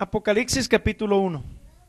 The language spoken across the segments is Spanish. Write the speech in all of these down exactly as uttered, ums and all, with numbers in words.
Apocalipsis capítulo uno.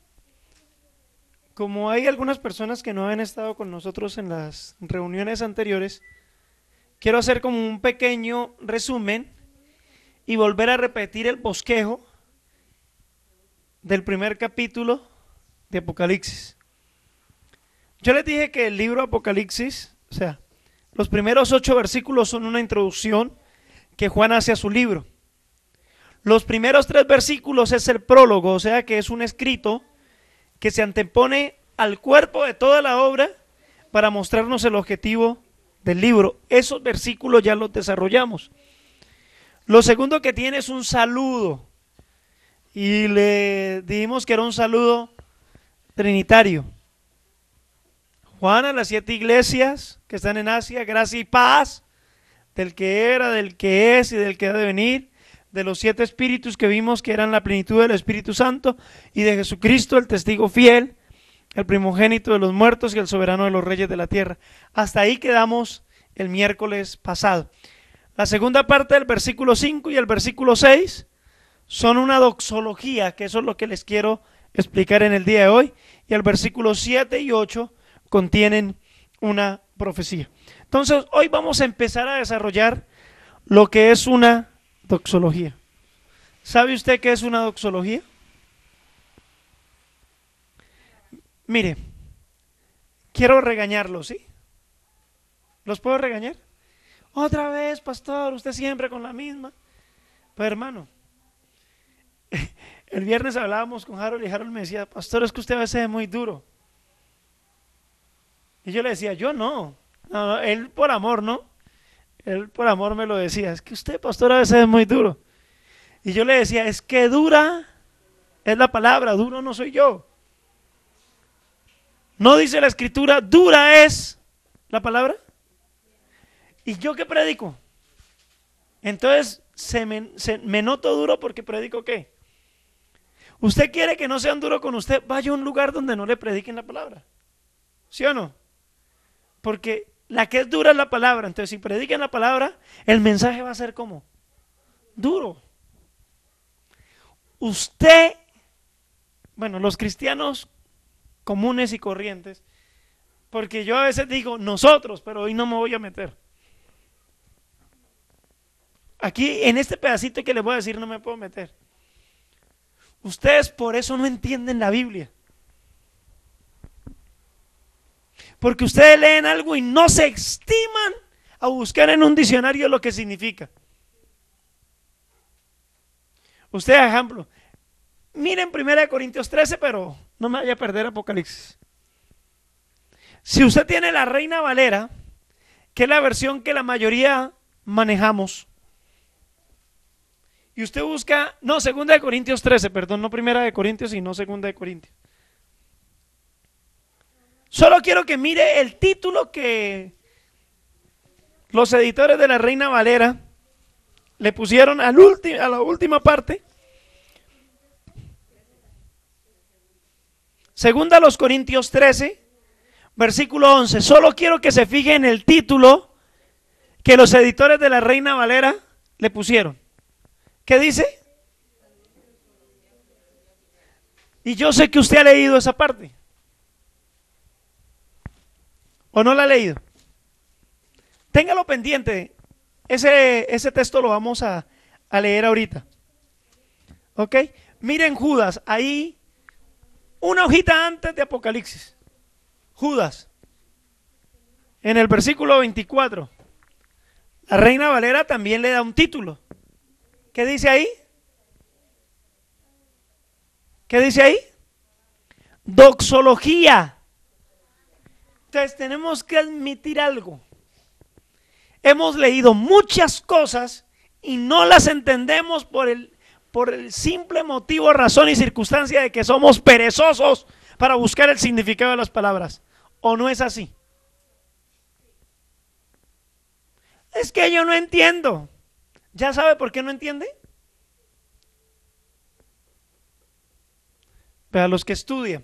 Como hay algunas personas que no han estado con nosotros en las reuniones anteriores, quiero hacer como un pequeño resumen y volver a repetir el bosquejo del primer capítulo de Apocalipsis. Yo les dije que el libro Apocalipsis, o sea, los primeros ocho versículos son una introducción que Juan hace a su libro. Los primeros tres versículos es el prólogo, o sea que es un escrito que se antepone al cuerpo de toda la obra para mostrarnos el objetivo del libro. Esos versículos ya los desarrollamos. Lo segundo que tiene es un saludo, y le dijimos que era un saludo trinitario. Juan a las siete iglesias que están en Asia, gracia y paz del que era, del que es y del que ha de venir, de los siete espíritus que vimos que eran la plenitud del Espíritu Santo, y de Jesucristo, el testigo fiel, el primogénito de los muertos y el soberano de los reyes de la tierra. Hasta ahí quedamos el miércoles pasado. La segunda parte del versículo cinco y el versículo seis son una doxología, que eso es lo que les quiero explicar en el día de hoy, y el versículo siete y ocho contienen una profecía. Entonces hoy vamos a empezar a desarrollar lo que es una doxología. ¿Sabe usted qué es una doxología? Mire, quiero regañarlo, ¿sí? ¿Los puedo regañar? Otra vez, pastor, usted siempre con la misma. Pues hermano, el viernes hablábamos con Harold y Harold me decía, pastor, es que usted a veces es muy duro. Y yo le decía, yo no, no, no, él por amor, ¿no? Él por amor me lo decía, es que usted, pastor, a veces es muy duro. Y yo le decía, es que dura es la palabra, duro no soy yo. ¿No dice la escritura, dura es la palabra? ¿Y yo qué predico? Entonces, se me, se, me noto duro porque predico ¿qué? ¿Usted quiere que no sean duros con usted? Vaya a un lugar donde no le prediquen la palabra. ¿Sí o no? Porque la que es dura es la palabra. Entonces, si predican la palabra, el mensaje va a ser ¿cómo? Duro. Usted, bueno, los cristianos comunes y corrientes, porque yo a veces digo nosotros, pero hoy no me voy a meter. Aquí en este pedacito que les voy a decir no me puedo meter. Ustedes por eso no entienden la Biblia. Porque ustedes leen algo y no se estiman a buscar en un diccionario lo que significa. Ustedes, ejemplo, miren primera Corintios trece, pero no me vaya a perder Apocalipsis. Si usted tiene la Reina Valera, que es la versión que la mayoría manejamos, y usted busca, no, segunda de Corintios trece, perdón, no primera de Corintios, sino segunda de Corintios. Solo quiero que mire el título que los editores de la Reina Valera le pusieron al ulti- a la última parte. Segunda a los Corintios trece, versículo once. Solo quiero que se fije en el título que los editores de la Reina Valera le pusieron. ¿Qué dice? Y yo sé que usted ha leído esa parte. ¿O no la ha leído? Téngalo pendiente. Ese, ese texto lo vamos a, a leer ahorita. ¿Ok? Miren Judas, ahí una hojita antes de Apocalipsis. Judas. En el versículo veinticuatro. La Reina Valera también le da un título. ¿Qué dice ahí? ¿Qué dice ahí? Doxología. Entonces tenemos que admitir algo. Hemos leído muchas cosas y no las entendemos por el, por el simple motivo, razón y circunstancia de que somos perezosos para buscar el significado de las palabras. ¿O no es así? Es que yo no entiendo. ¿Ya sabe por qué no entiende? Para los que estudian.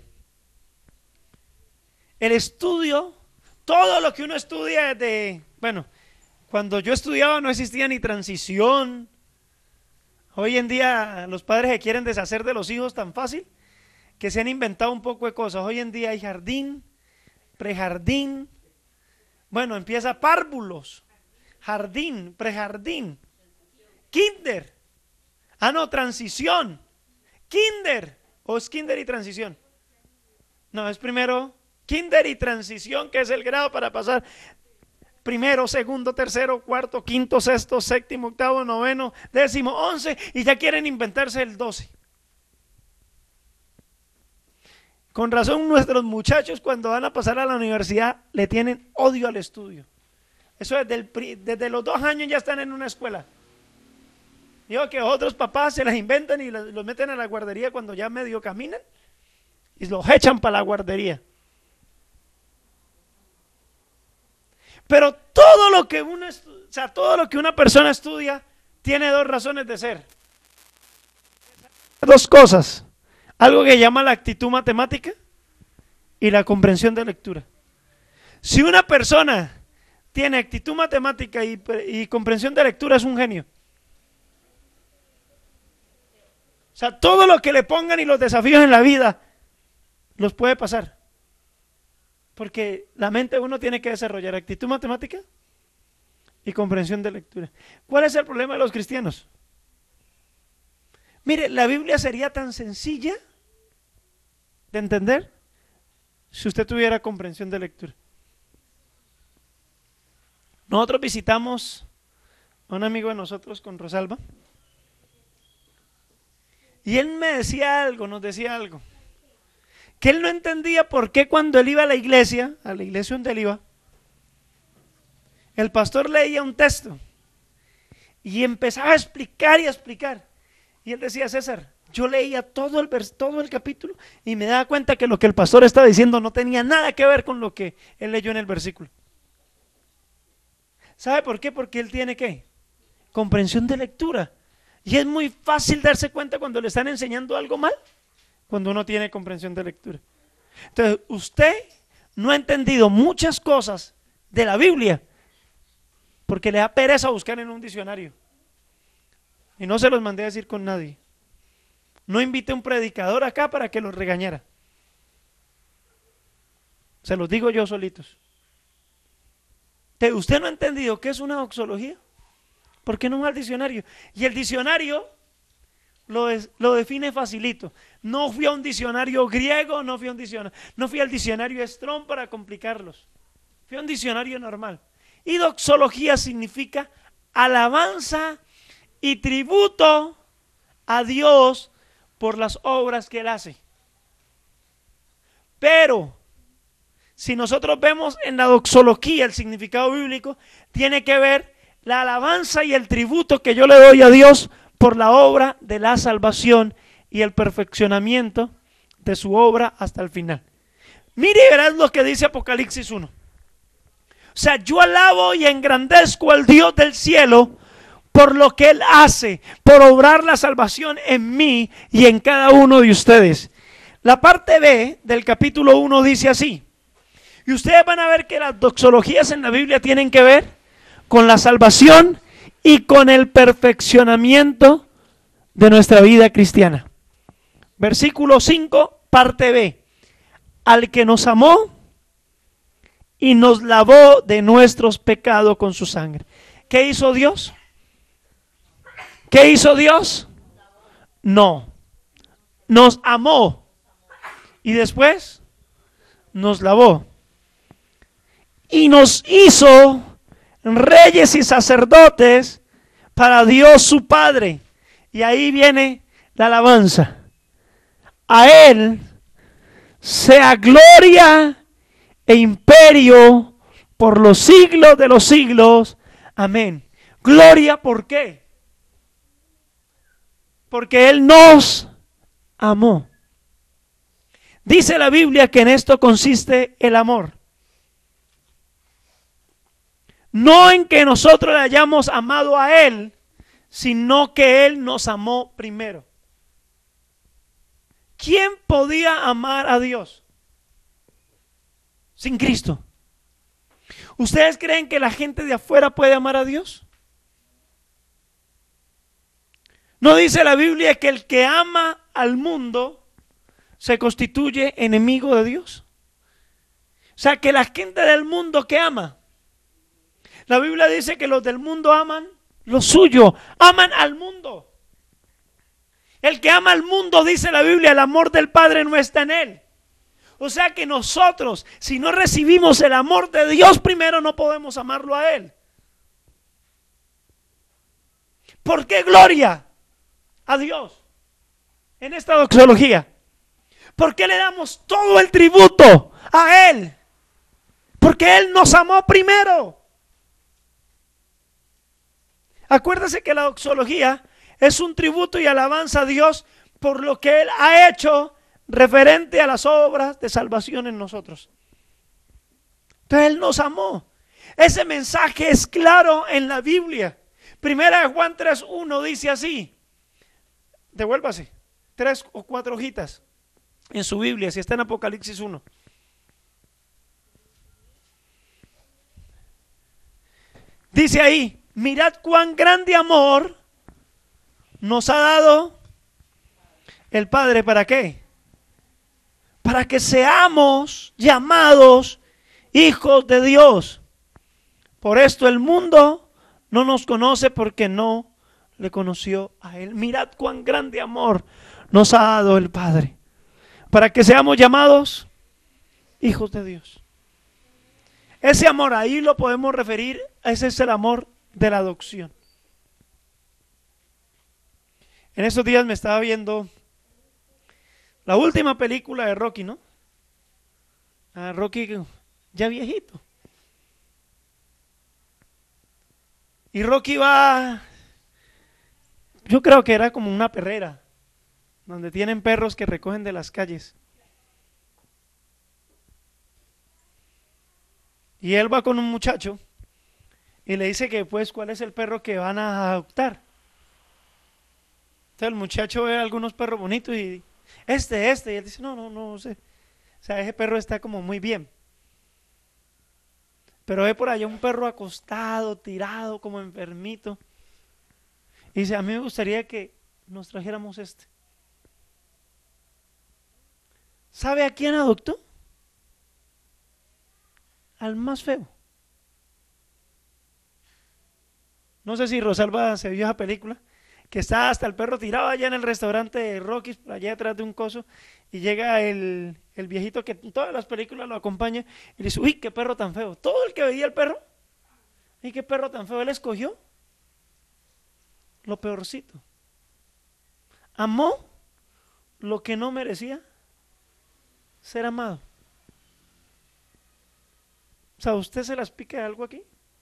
El estudio, todo lo que uno estudia desde, bueno, cuando yo estudiaba no existía ni transición, Hoy en día los padres se quieren deshacer de los hijos tan fácil que se han inventado un poco de cosas. Hoy en día hay jardín, prejardín, bueno, empieza párvulos, jardín, prejardín, kinder, ah no, transición, kinder, o es kinder y transición. No, es primero kinder y transición, que es el grado para pasar primero, segundo, tercero, cuarto, quinto, sexto, séptimo, octavo, noveno, décimo, once, y ya quieren inventarse el doce. Con razón nuestros muchachos cuando van a pasar a la universidad le tienen odio al estudio. Eso desde, el, desde los dos años ya están en una escuela. Digo que otros papás se las inventan y los, los meten a la guardería cuando ya medio caminan y los echan para la guardería. Pero todo lo que uno, o sea, todo lo que una persona estudia tiene dos razones de ser. Dos cosas. Algo que llama la actitud matemática y la comprensión de lectura. Si una persona tiene actitud matemática y, y comprensión de lectura, es un genio. O sea, todo lo que le pongan y los desafíos en la vida los puede pasar. Porque la mente de uno tiene que desarrollar actitud matemática y comprensión de lectura. ¿Cuál es el problema de los cristianos? Mire, la Biblia sería tan sencilla de entender si usted tuviera comprensión de lectura. Nosotros visitamos a un amigo de nosotros con Rosalba y él me decía algo, nos decía algo, que él no entendía por qué cuando él iba a la iglesia, a la iglesia donde él iba, el pastor leía un texto y empezaba a explicar y a explicar. Y él decía: César, yo leía todo el, vers todo el capítulo y me daba cuenta que lo que el pastor estaba diciendo no tenía nada que ver con lo que él leyó en el versículo. ¿Sabe por qué? Porque él tiene ¿qué? Comprensión de lectura. Y es muy fácil darse cuenta cuando le están enseñando algo mal, cuando uno tiene comprensión de lectura. Entonces, usted no ha entendido muchas cosas de la Biblia porque le da pereza buscar en un diccionario. Y no se los mandé a decir con nadie. No invité a un predicador acá para que los regañara. Se los digo yo solitos. ¿Usted no ha entendido qué es una doxología? ¿Por qué no va al diccionario? Y el diccionario lo, es, lo define facilito. No fui a un diccionario griego, no fui a un diccionario, no fui al diccionario Strong para complicarlos. Fui a un diccionario normal. Y doxología significa alabanza y tributo a Dios por las obras que Él hace. Pero si nosotros vemos en la doxología el significado bíblico, tiene que ver la alabanza y el tributo que yo le doy a Dios por la obra de la salvación y el perfeccionamiento de su obra hasta el final. Mire y verás lo que dice Apocalipsis uno. O sea, yo alabo y engrandezco al Dios del cielo por lo que Él hace, por obrar la salvación en mí y en cada uno de ustedes. La parte B del capítulo uno dice así. Y ustedes van a ver que las doxologías en la Biblia tienen que ver con la salvación y con el perfeccionamiento de nuestra vida cristiana. Versículo cinco, parte B. Al que nos amó y nos lavó de nuestros pecados con su sangre. ¿Qué hizo Dios? ¿Qué hizo Dios? No. Nos amó y después nos lavó. Y nos hizo reyes y sacerdotes para Dios su Padre. Y ahí viene la alabanza. A Él sea gloria e imperio por los siglos de los siglos. Amén. Gloria, ¿por qué? Porque Él nos amó. Dice la Biblia que en esto consiste el amor. No en que nosotros le hayamos amado a Él, sino que Él nos amó primero. ¿Quién podía amar a Dios sin Cristo? ¿Ustedes creen que la gente de afuera puede amar a Dios? ¿No dice la Biblia que el que ama al mundo se constituye enemigo de Dios? O sea, que la gente del mundo que ama. La Biblia dice que los del mundo aman lo suyo, aman al mundo. El que ama al mundo, dice la Biblia, el amor del Padre no está en él. O sea que nosotros, si no recibimos el amor de Dios primero, no podemos amarlo a Él. ¿Por qué gloria a Dios en esta doxología? ¿Por qué le damos todo el tributo a Él? Porque Él nos amó primero. Acuérdese que la doxología es un tributo y alabanza a Dios por lo que Él ha hecho referente a las obras de salvación en nosotros. Entonces Él nos amó. Ese mensaje es claro en la Biblia. Primera de Juan tres uno dice así. Devuélvase. Tres o cuatro hojitas en su Biblia, si está en Apocalipsis uno. Dice ahí: mirad cuán grande amor nos ha dado el Padre. ¿Para qué? Para que seamos llamados hijos de Dios. Por esto el mundo no nos conoce, porque no le conoció a Él. Mirad cuán grande amor nos ha dado el Padre, para que seamos llamados hijos de Dios. Ese amor ahí lo podemos referir, ese es el amor de la adopción. En estos días me estaba viendo la última película de Rocky, ¿no? Ah, Rocky ya viejito. Y Rocky va, yo creo que era como una perrera, donde tienen perros que recogen de las calles. Y él va con un muchacho y le dice que pues cuál es el perro que van a adoptar. Entonces el muchacho ve algunos perros bonitos y este, este, y él dice no, no, no sé. O sea, ese perro está como muy bien. Pero ve por allá un perro acostado, tirado, como enfermito. Y dice, a mí me gustaría que nos trajéramos este. ¿Sabe a quién adoptó? Al más feo. No sé si Rosalba se vio esa película, que está hasta el perro tirado allá en el restaurante de Rocky, por allá detrás de un coso, y llega el, el viejito que en todas las películas lo acompaña, y le dice, uy, qué perro tan feo. Todo el que veía el perro, y qué perro tan feo, él escogió lo peorcito. Amó lo que no merecía ser amado. O sea, ¿usted se las pica de algo aquí?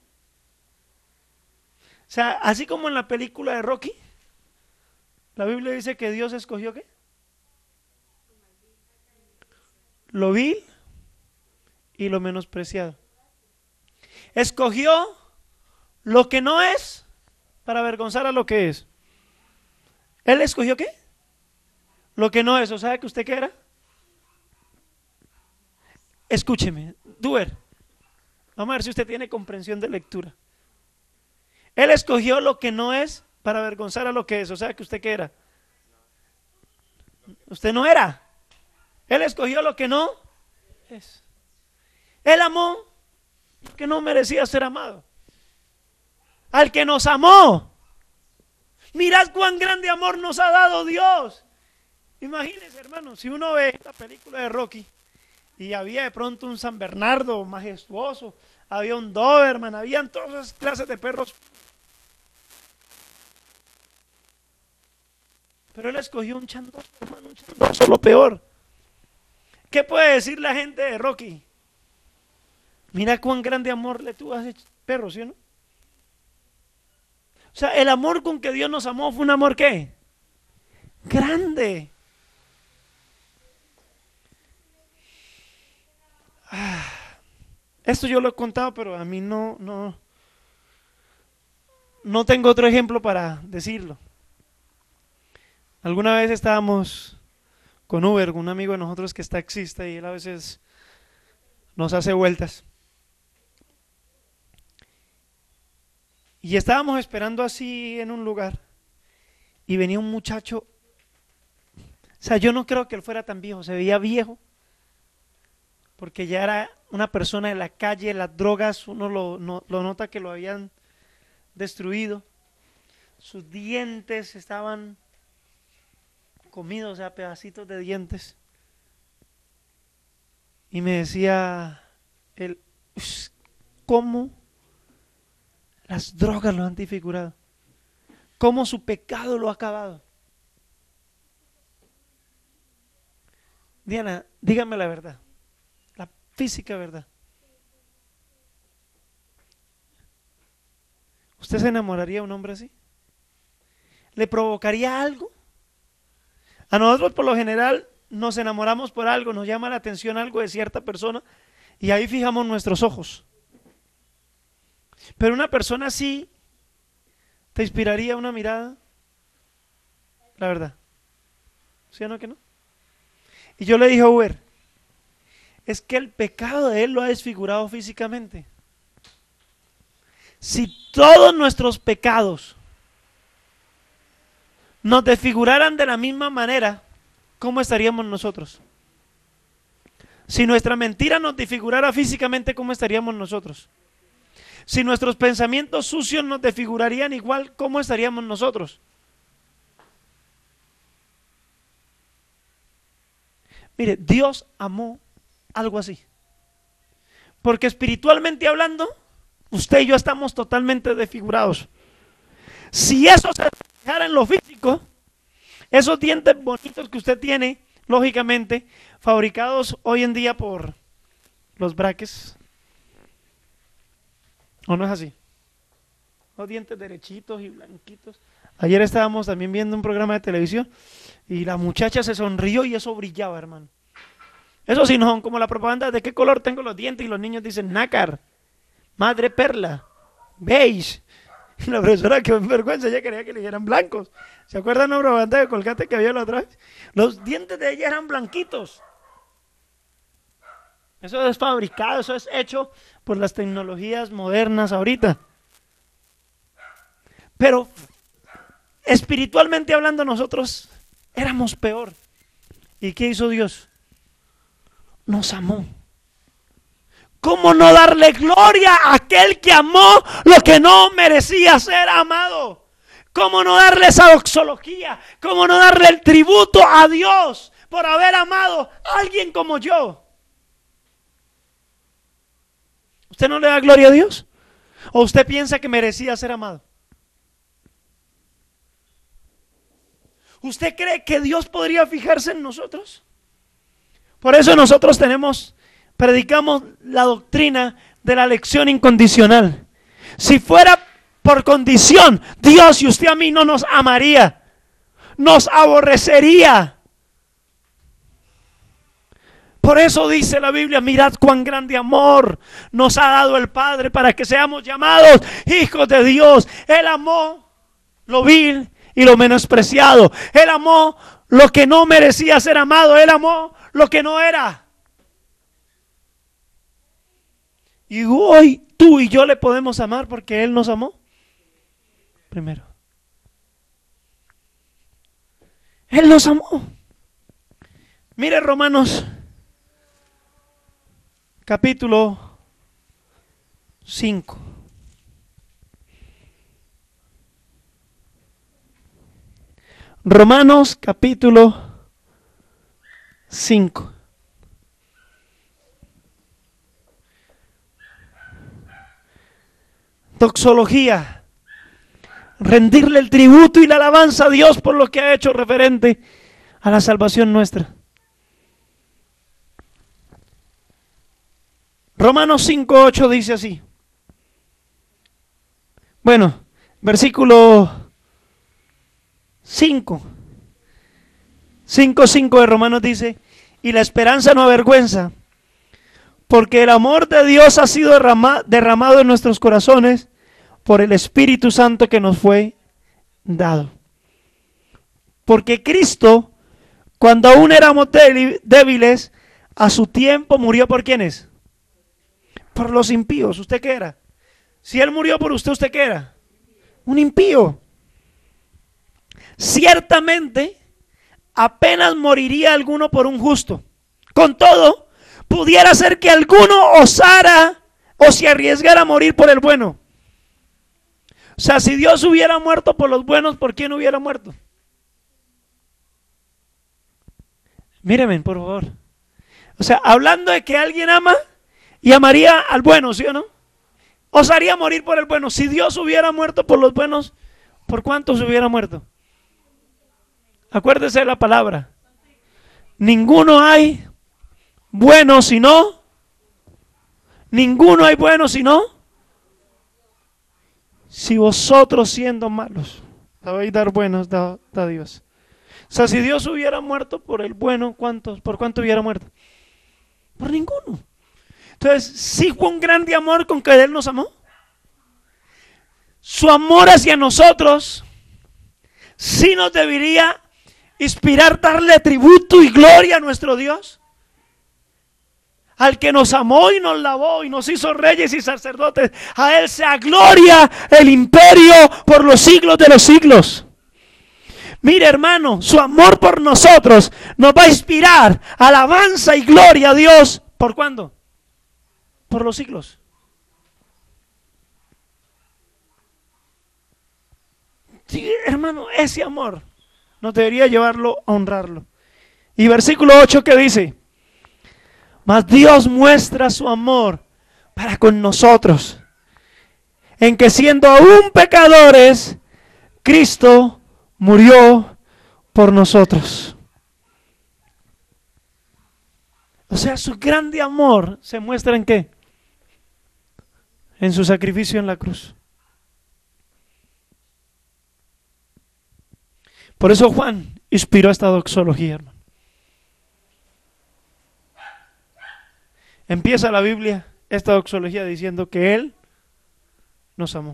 O sea, así como en la película de Rocky, la Biblia dice que Dios escogió ¿qué? Lo vil y lo menospreciado. Escogió lo que no es para avergonzar a lo que es. ¿Él escogió qué? Lo que no es. ¿O sabe que usted qué era? Escúcheme, Duer. Vamos a ver si usted tiene comprensión de lectura. Él escogió lo que no es para avergonzar a lo que es. O sea que usted qué era. Usted no era. Él escogió lo que no es. Él amó lo que no merecía ser amado. Al que nos amó. Mirad cuán grande amor nos ha dado Dios. Imagínense, hermano, si uno ve esta película de Rocky y había de pronto un San Bernardo majestuoso, había un Doberman, habían todas esas clases de perros. Pero él escogió un chandoso, hermano, un chandoso, lo peor. ¿Qué puede decir la gente de Rocky? Mira cuán grande amor le tuvo a ese perro, ¿sí o no? O sea, el amor con que Dios nos amó fue un amor ¿qué? Grande. Ah, esto yo lo he contado, pero a mí no, no, no tengo otro ejemplo para decirlo. Alguna vez estábamos con Uber, un amigo de nosotros que es taxista y él a veces nos hace vueltas. Y estábamos esperando así en un lugar y venía un muchacho, o sea, yo no creo que él fuera tan viejo, se veía viejo, porque ya era una persona de la calle, las drogas, uno lo, no, lo nota que lo habían destruido, sus dientes estaban comidos, o sea, pedacitos de dientes, y me decía él, ¿cómo las drogas lo han desfigurado? ¿Cómo su pecado lo ha acabado? Diana, dígame la verdad, la física verdad. ¿Usted se enamoraría de un hombre así? ¿Le provocaría algo? A nosotros por lo general nos enamoramos por algo, nos llama la atención algo de cierta persona y ahí fijamos nuestros ojos. Pero una persona así, ¿te inspiraría una mirada? La verdad. ¿Sí o no que no? Y yo le dije a Uber, es que el pecado de él lo ha desfigurado físicamente. Si todos nuestros pecados nos desfiguraran de la misma manera, ¿cómo estaríamos nosotros? Si nuestra mentira nos desfigurara físicamente, ¿cómo estaríamos nosotros? Si nuestros pensamientos sucios nos desfigurarían igual, ¿cómo estaríamos nosotros? Mire, Dios amó algo así. Porque espiritualmente hablando, usted y yo estamos totalmente desfigurados. Si eso se reflejara en lo físico, esos dientes bonitos que usted tiene, lógicamente, fabricados hoy en día por los braques, ¿o no es así? Los dientes derechitos y blanquitos. Ayer estábamos también viendo un programa de televisión y la muchacha se sonrió y eso brillaba, hermano. Eso sí no son como la propaganda de qué color tengo los dientes y los niños dicen nácar, madre perla, beige. Y la profesora, que vergüenza, ella quería que le dieran blancos. ¿Se acuerdan de una propaganda de Colgate que había la otra vez? Los dientes de ella eran blanquitos. Eso es fabricado, eso es hecho por las tecnologías modernas ahorita. Pero espiritualmente hablando nosotros éramos peor. ¿Y qué hizo Dios? Nos amó. ¿Cómo no darle gloria a aquel que amó lo que no merecía ser amado? ¿Cómo no darle esa doxología? ¿Cómo no darle el tributo a Dios por haber amado a alguien como yo? ¿Usted no le da gloria a Dios? ¿O usted piensa que merecía ser amado? ¿Usted cree que Dios podría fijarse en nosotros? Por eso nosotros tenemos, predicamos la doctrina de la elección incondicional. Si fuera por condición, Dios y usted a mí no nos amaría, nos aborrecería. Por eso dice la Biblia, mirad cuán grande amor nos ha dado el Padre para que seamos llamados hijos de Dios. Él amó lo vil y lo menospreciado. Él amó lo que no merecía ser amado. Él amó lo que no era. Y hoy tú y yo le podemos amar porque Él nos amó primero. Él nos amó. Mire Romanos capítulo cinco. Romanos capítulo cinco. Doxología. Rendirle el tributo y la alabanza a Dios por lo que ha hecho referente a la salvación nuestra. Romanos cinco ocho dice así. Bueno, versículo cinco. cinco cinco de Romanos dice, y la esperanza no avergüenza, porque el amor de Dios ha sido derrama, derramado en nuestros corazones por el Espíritu Santo que nos fue dado. Porque Cristo, cuando aún éramos débiles, a su tiempo murió por ¿quiénes? Por los impíos. ¿Usted qué era? Si Él murió por usted, ¿usted qué era? Un impío. ciertamente apenas moriría alguno por un justo. Con todo, pudiera ser que alguno osara o se arriesgara a morir por el bueno. O sea, si Dios hubiera muerto por los buenos, ¿por quién hubiera muerto? Mírenme, por favor. O sea, hablando de que alguien ama y amaría al bueno, ¿sí o no? Osaría morir por el bueno. Si Dios hubiera muerto por los buenos, ¿por cuántos hubiera muerto? Acuérdese de la palabra. Ninguno hay bueno sino. Ninguno hay bueno sino. Si vosotros siendo malos sabéis dar buenos, da, da Dios. O sea, si Dios hubiera muerto por el bueno, ¿cuántos? ¿Por cuánto hubiera muerto? Por ninguno. Entonces, sí fue un grande amor con que Él nos amó. Su amor hacia nosotros sí nos debería inspirar darle tributo y gloria a nuestro Dios. Al que nos amó y nos lavó y nos hizo reyes y sacerdotes, a Él sea gloria, el imperio por los siglos de los siglos. Mire, hermano, su amor por nosotros nos va a inspirar alabanza y gloria a Dios. ¿Por cuándo? Por los siglos. Sí, hermano, ese amor nos debería llevarlo a honrarlo. Y versículo ocho, ¿qué dice? Mas Dios muestra su amor para con nosotros, en que siendo aún pecadores, Cristo murió por nosotros. O sea, su grande amor se muestra ¿en qué? En su sacrificio en la cruz. Por eso Juan inspiró esta doxología, hermano. Empieza la Biblia, esta doxología, diciendo que Él nos amó.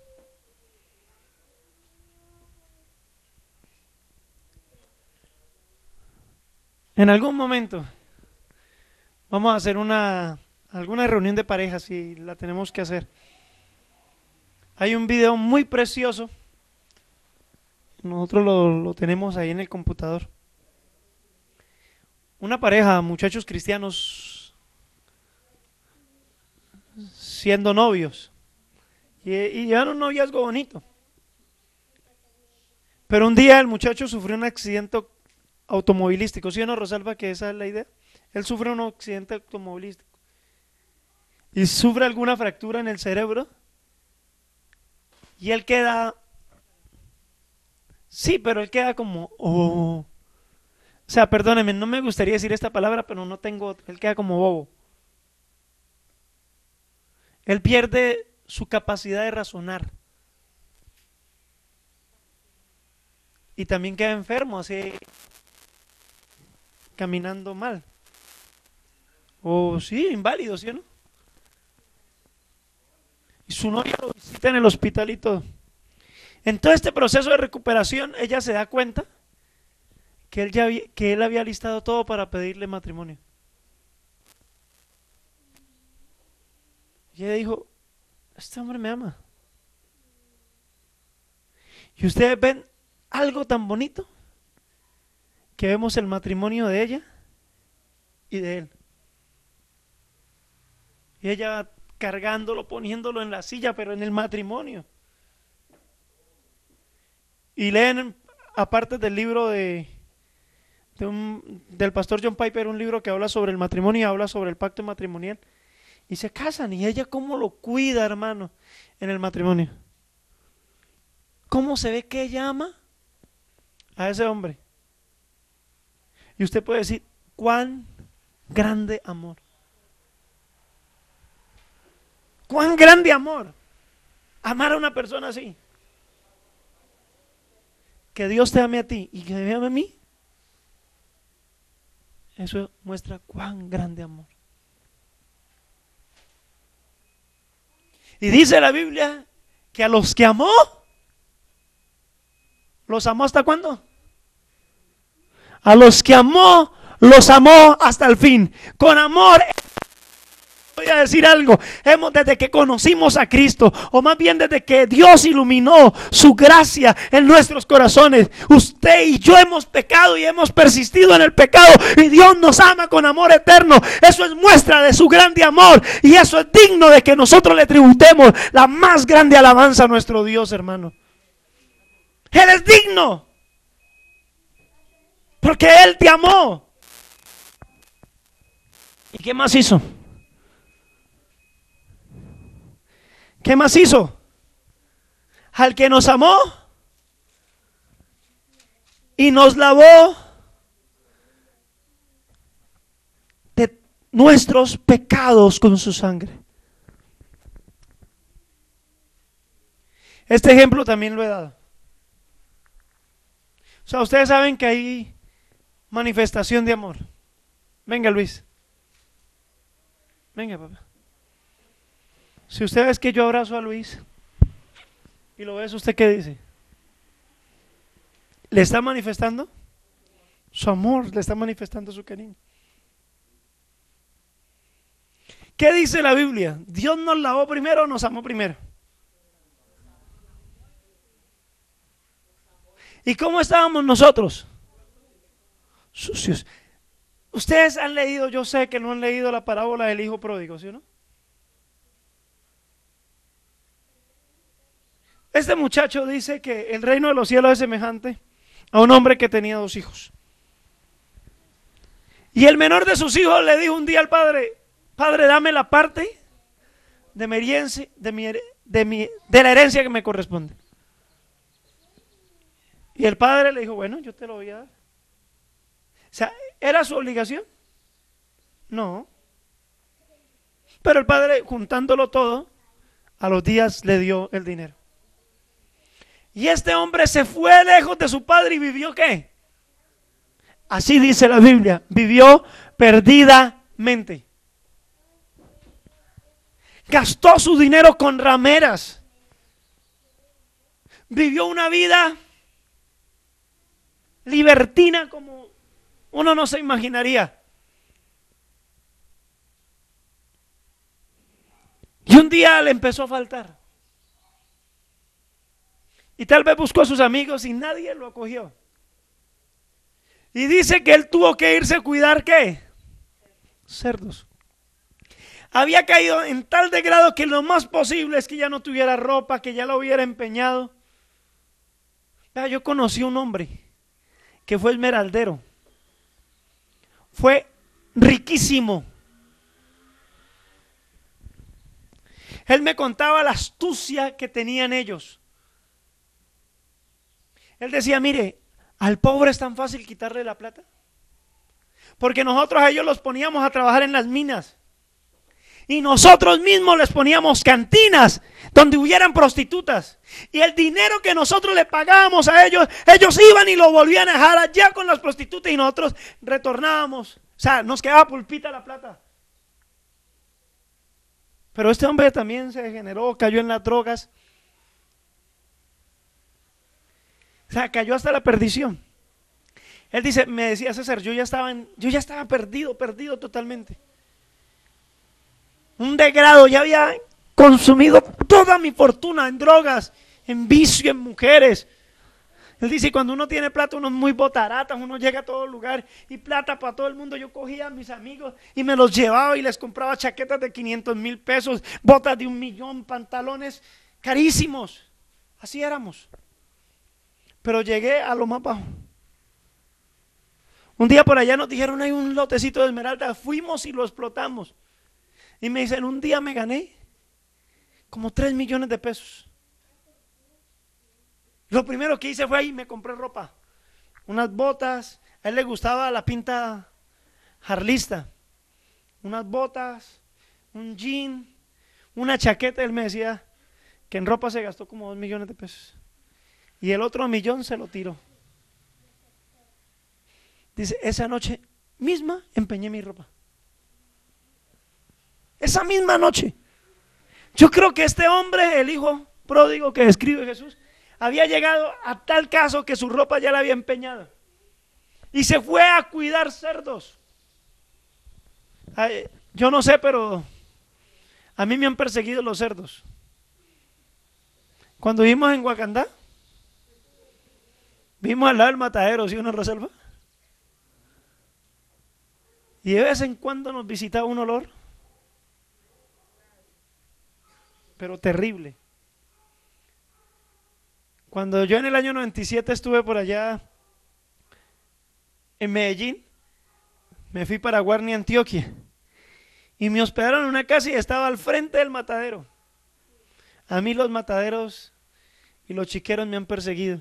En algún momento vamos a hacer una alguna reunión de parejas si la tenemos que hacer. Hay un video muy precioso. Nosotros lo, lo tenemos ahí en el computador. Una pareja, muchachos cristianos, siendo novios, y, y llevan un noviazgo bonito. Pero un día el muchacho sufrió un accidente automovilístico. ¿Sí o no, Rosalba, que esa es la idea? Él sufre un accidente automovilístico y sufre alguna fractura en el cerebro y él queda, sí, pero él queda como, oh. O sea, perdónenme, no me gustaría decir esta palabra, pero no tengo otra. Él queda como bobo. Él pierde su capacidad de razonar. Y también queda enfermo, así, caminando mal. O sí, inválido, ¿sí o no? Y su novia lo visita en el hospital y todo. En todo este proceso de recuperación, ella se da cuenta que él, ya había, que él había listado todo para pedirle matrimonio. Y ella dijo, este hombre me ama. Y ustedes ven algo tan bonito que vemos el matrimonio de ella y de él. Y ella cargándolo, poniéndolo en la silla, pero en el matrimonio. Y leen, aparte del libro de, de un, del pastor John Piper, un libro que habla sobre el matrimonio y habla sobre el pacto matrimonial. Y se casan, y ella cómo lo cuida, hermano, en el matrimonio. ¿Cómo se ve que ella ama a ese hombre? Y usted puede decir, cuán grande amor. Cuán grande amor. Amar a una persona así. Que Dios te ame a ti y que me ame a mí. Eso muestra cuán grande amor. Y dice la Biblia que a los que amó, ¿los amó hasta cuándo? A los que amó, los amó hasta el fin. Con amor voy a decir algo. Hemos, desde que conocimos a Cristo, o más bien desde que Dios iluminó su gracia en nuestros corazones, usted y yo hemos pecado y hemos persistido en el pecado, y Dios nos ama con amor eterno. Eso es muestra de su grande amor, y eso es digno de que nosotros le tributemos la más grande alabanza a nuestro Dios, hermano. Él es digno, porque Él te amó. ¿Y qué más hizo? ¿Qué más hizo? Al que nos amó y nos lavó de nuestros pecados con su sangre. Este ejemplo también lo he dado. O sea, ustedes saben que hay manifestación de amor. Venga, Luis. Venga, papá. Si usted ve que yo abrazo a Luis y lo ves, ¿usted qué dice? ¿Le está manifestando su amor? ¿Le está manifestando su cariño? ¿Qué dice la Biblia? ¿Dios nos lavó primero o nos amó primero? ¿Y cómo estábamos nosotros? Sucios. Ustedes han leído, yo sé que no han leído la parábola del hijo pródigo, ¿sí o no? Este muchacho dice que el reino de los cielos es semejante a un hombre que tenía dos hijos. Y el menor de sus hijos le dijo un día al padre: Padre, dame la parte de mi herencia, de, mi, de, mi, de la herencia que me corresponde. Y el padre le dijo: bueno, yo te lo voy a dar. O sea, ¿era su obligación? No. Pero el padre, juntándolo todo, a los días le dio el dinero. Y este hombre se fue lejos de su padre y vivió ¿qué? Así dice la Biblia, vivió perdidamente. Gastó su dinero con rameras. Vivió una vida libertina como uno no se imaginaría. Y un día le empezó a faltar. Y tal vez buscó a sus amigos y nadie lo acogió. Y dice que él tuvo que irse a cuidar ¿qué? Cerdos. Había caído en tal de grado que lo más posible es que ya no tuviera ropa, que ya lo hubiera empeñado. Ya, yo conocí a un hombre que fue esmeraldero. Fue riquísimo. Él me contaba la astucia que tenían ellos. Él decía: mire, al pobre es tan fácil quitarle la plata, porque nosotros a ellos los poníamos a trabajar en las minas y nosotros mismos les poníamos cantinas donde hubieran prostitutas, y el dinero que nosotros le pagábamos a ellos, ellos iban y lo volvían a dejar allá con las prostitutas y nosotros retornábamos. O sea, nos quedaba pulpita la plata. Pero este hombre también se degeneró, cayó en las drogas. O sea, cayó hasta la perdición. Él dice, me decía: César, yo ya estaba en, yo ya estaba perdido, perdido totalmente. Un degrado, ya había consumido toda mi fortuna en drogas, en vicio, en mujeres. Él dice: cuando uno tiene plata, uno es muy botaratas, uno llega a todo lugar y plata para todo el mundo. Yo cogía a mis amigos y me los llevaba y les compraba chaquetas de quinientos mil pesos, botas de un millón, pantalones carísimos. Así éramos. Pero llegué a lo más bajo. Un día por allá nos dijeron: hay un lotecito de esmeralda. Fuimos y lo explotamos. Y me dicen: un día me gané como tres millones de pesos. Lo primero que hice fue ahí, me compré ropa, unas botas. A él le gustaba la pinta harlista. Unas botas, un jean, una chaqueta. Él me decía que en ropa se gastó como dos millones de pesos. Y el otro millón se lo tiró. Dice: esa noche misma empeñé mi ropa. Esa misma noche. Yo creo que este hombre, el hijo pródigo que describe Jesús, había llegado a tal caso que su ropa ya la había empeñado. Y se fue a cuidar cerdos. Ay, yo no sé, pero A mí me han perseguido los cerdos. Cuando vivimos en Guacandá, vimos al lado del matadero, ¿sí? Una reserva. Y de vez en cuando nos visitaba un olor, pero terrible. Cuando yo en el año noventa y siete estuve por allá en Medellín, me fui para Guarni, Antioquia, y me hospedaron en una casa y estaba al frente del matadero. A mí los mataderos y los chiqueros me han perseguido.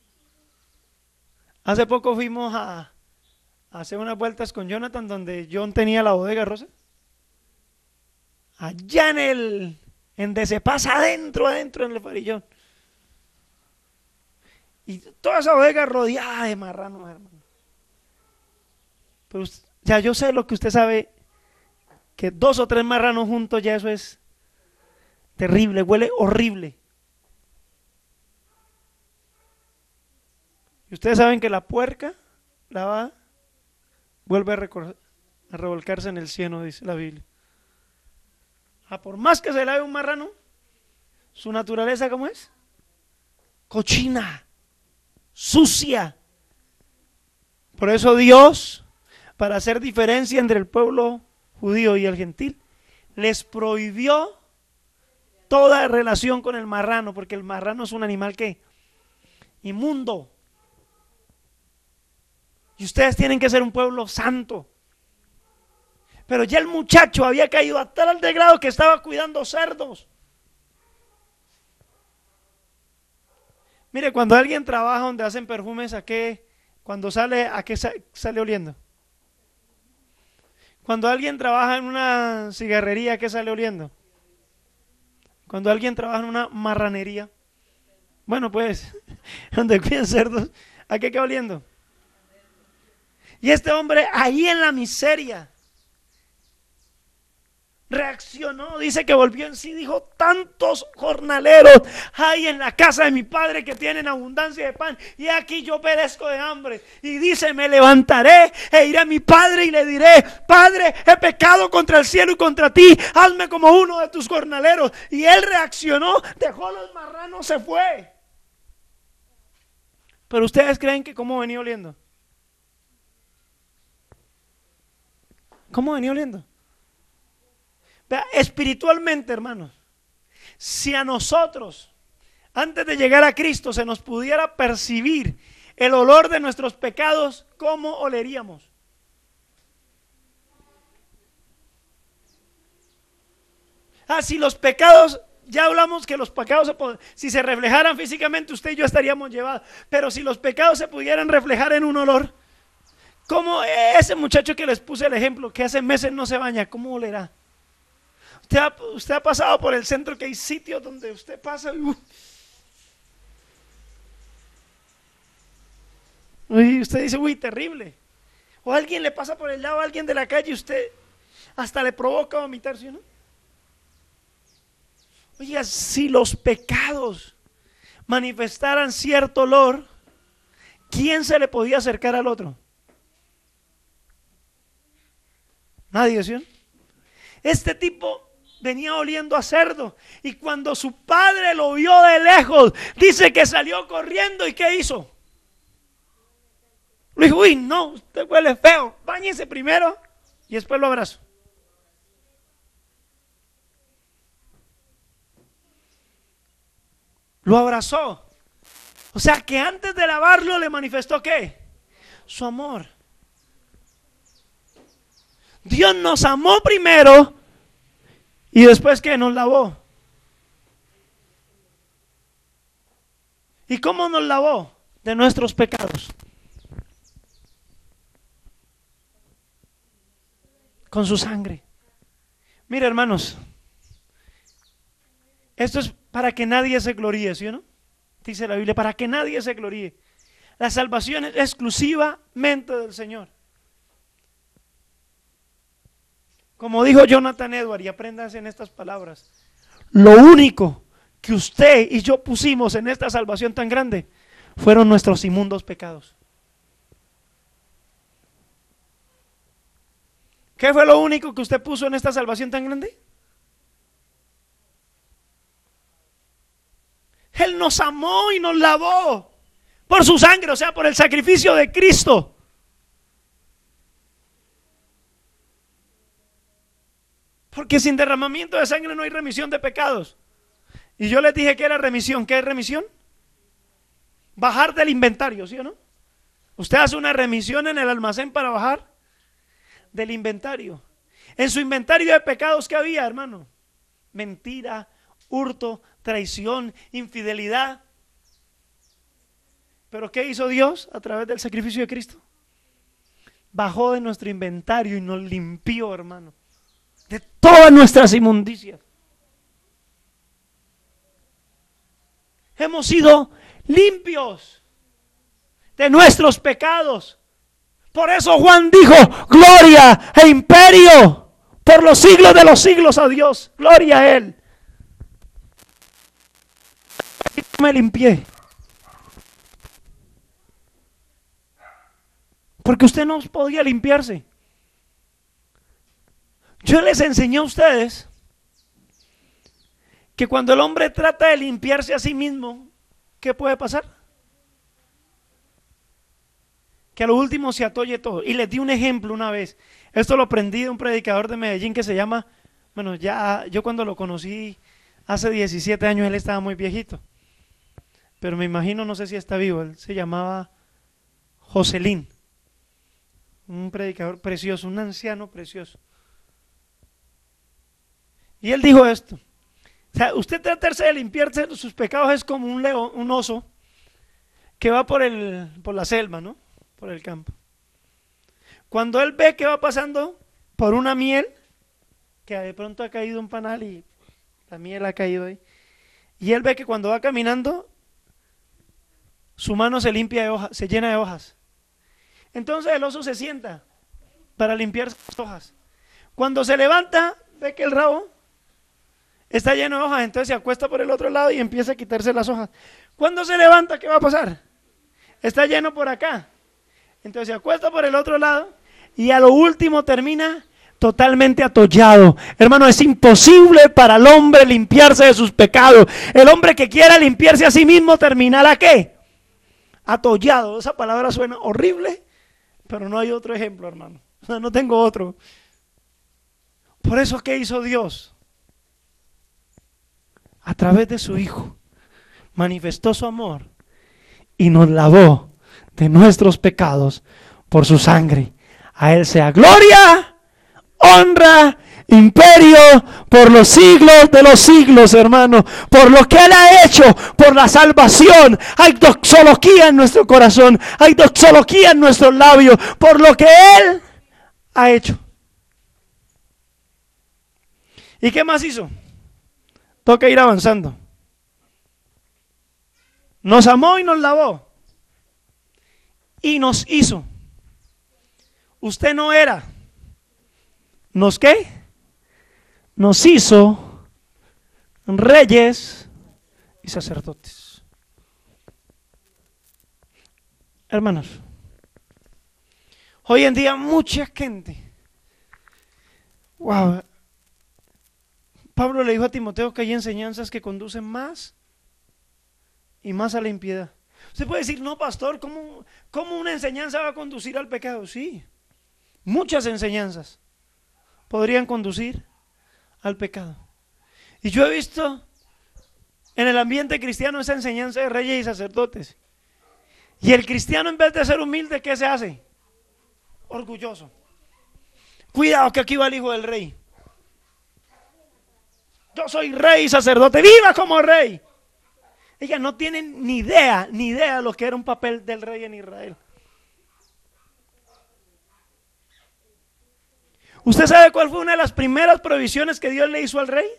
Hace poco fuimos a, a hacer unas vueltas con Jonathan donde John tenía la bodega rosa. Allá en el, en donde se pasa adentro, adentro en el farillón. Y toda esa bodega rodeada de marranos, hermano. Pero ya yo sé lo que usted sabe, que dos o tres marranos juntos ya eso es terrible, huele horrible. Y ustedes saben que la puerca la va, vuelve a, recor- a revolcarse en el cieno, dice la Biblia. Ah, por más que se lave un marrano, su naturaleza, ¿cómo es? Cochina, sucia. Por eso Dios, para hacer diferencia entre el pueblo judío y el gentil, les prohibió toda relación con el marrano, porque el marrano es un animal que inmundo. Y ustedes tienen que ser un pueblo santo. Pero ya el muchacho había caído a tal grado que estaba cuidando cerdos. Mire, cuando alguien trabaja donde hacen perfumes, ¿a qué? Cuando sale, ¿a qué sale oliendo? Cuando alguien trabaja en una cigarrería, ¿a qué sale oliendo? Cuando alguien trabaja en una marranería, bueno, pues, donde cuidan cerdos, ¿a qué queda oliendo? Y este hombre ahí en la miseria reaccionó, dice que volvió en sí, dijo: tantos jornaleros hay en la casa de mi padre que tienen abundancia de pan, y aquí yo perezco de hambre. Y dice: me levantaré e iré a mi padre y le diré: Padre, he pecado contra el cielo y contra ti, hazme como uno de tus jornaleros. Y él reaccionó, dejó los marranos, se fue. Pero ustedes creen que cómo venía oliendo. ¿Cómo venía oliendo? Vea, espiritualmente, hermanos, si a nosotros, antes de llegar a Cristo, se nos pudiera percibir el olor de nuestros pecados, ¿cómo oleríamos? Ah, si los pecados, ya hablamos que los pecados, se, si se reflejaran físicamente, usted y yo estaríamos llevados. Pero si los pecados se pudieran reflejar en un olor, ¿cómo ese muchacho que les puse el ejemplo, que hace meses no se baña, cómo olerá? Usted ha, usted ha pasado por el centro, que hay sitios donde usted pasa y uh, uy, usted dice: uy, terrible. O alguien le pasa por el lado a alguien de la calle y usted hasta le provoca vomitar, ¿sí o no? Oiga, si los pecados manifestaran cierto olor, ¿quién se le podía acercar al otro? Nadie, ¿sí? Este tipo venía oliendo a cerdo, y cuando su padre lo vio de lejos, dice que salió corriendo. ¿Y qué hizo? Le dijo: uy, no, usted huele feo, báñese primero y después lo abrazó. Lo abrazó. O sea que antes de lavarlo le manifestó ¿qué? Su amor. Dios nos amó primero y después ¿qué? Nos lavó. ¿Y cómo nos lavó? De nuestros pecados. Con su sangre. Mira, hermanos, esto es para que nadie se gloríe, ¿sí o no? Dice la Biblia, para que nadie se gloríe. La salvación es exclusivamente del Señor. Como dijo Jonathan Edwards, y apréndanse en estas palabras: lo único que usted y yo pusimos en esta salvación tan grande fueron nuestros inmundos pecados. ¿Qué fue lo único que usted puso en esta salvación tan grande? Él nos amó y nos lavó por su sangre, o sea, por el sacrificio de Cristo. Porque sin derramamiento de sangre no hay remisión de pecados. Y yo les dije que era remisión. ¿Qué es remisión? Bajar del inventario, ¿sí o no? Usted hace una remisión en el almacén para bajar del inventario. En su inventario de pecados, ¿qué había, hermano? Mentira, hurto, traición, infidelidad. ¿Pero qué hizo Dios a través del sacrificio de Cristo? Bajó de nuestro inventario y nos limpió, hermano, de todas nuestras inmundicias. Hemos sido limpios de nuestros pecados. Por eso Juan dijo: gloria e imperio por los siglos de los siglos a Dios. Gloria a Él. Me limpié. Porque usted no podía limpiarse. Yo les enseñé a ustedes que cuando el hombre trata de limpiarse a sí mismo, ¿qué puede pasar? Que a lo último se atolle todo. Y les di un ejemplo una vez. Esto lo aprendí de un predicador de Medellín que se llama, bueno, ya yo cuando lo conocí hace diecisiete años, él estaba muy viejito. Pero me imagino, no sé si está vivo, él se llamaba Joselín. Un predicador precioso, un anciano precioso. Y él dijo esto: o sea, usted tratarse de limpiarse de sus pecados es como un león, un oso que va por el, por la selva, ¿no? Por el campo. Cuando él ve que va pasando por una miel, que de pronto ha caído un panal y la miel ha caído ahí, y él ve que cuando va caminando, su mano se limpia de hojas, se llena de hojas. Entonces el oso se sienta para limpiar sus hojas. Cuando se levanta, ve que el rabo está lleno de hojas, entonces se acuesta por el otro lado y empieza a quitarse las hojas. Cuando se levanta, ¿qué va a pasar? Está lleno por acá, entonces se acuesta por el otro lado y a lo último termina totalmente atollado. Hermano, es imposible para el hombre limpiarse de sus pecados. El hombre que quiera limpiarse a sí mismo terminará ¿qué? Atollado. Esa palabra suena horrible, pero no hay otro ejemplo, hermano. O sea, no tengo otro. Por eso, ¿qué hizo Dios? A través de su Hijo manifestó su amor y nos lavó de nuestros pecados por su sangre. A Él sea gloria, honra, imperio por los siglos de los siglos, hermano. Por lo que Él ha hecho, por la salvación. Hay doxología en nuestro corazón, hay doxología en nuestros labios, por lo que Él ha hecho. ¿Y qué más hizo? Toca ir avanzando. Nos amó y nos lavó. Y nos hizo. Usted no era. ¿Nos qué? Nos hizo reyes y sacerdotes. Hermanos, hoy en día mucha gente, wow, Pablo le dijo a Timoteo que hay enseñanzas que conducen más y más a la impiedad. Usted puede decir: no, pastor, ¿cómo, cómo una enseñanza va a conducir al pecado? Sí, muchas enseñanzas podrían conducir al pecado. Y yo he visto en el ambiente cristiano esa enseñanza de reyes y sacerdotes. Y el cristiano, en vez de ser humilde, ¿qué se hace? Orgulloso. Cuidado que aquí va el hijo del rey. Yo soy rey y sacerdote, viva como rey. Ellas no tienen ni idea, ni idea de lo que era un papel del rey en Israel. ¿Usted sabe cuál fue una de las primeras provisiones que Dios le hizo al rey?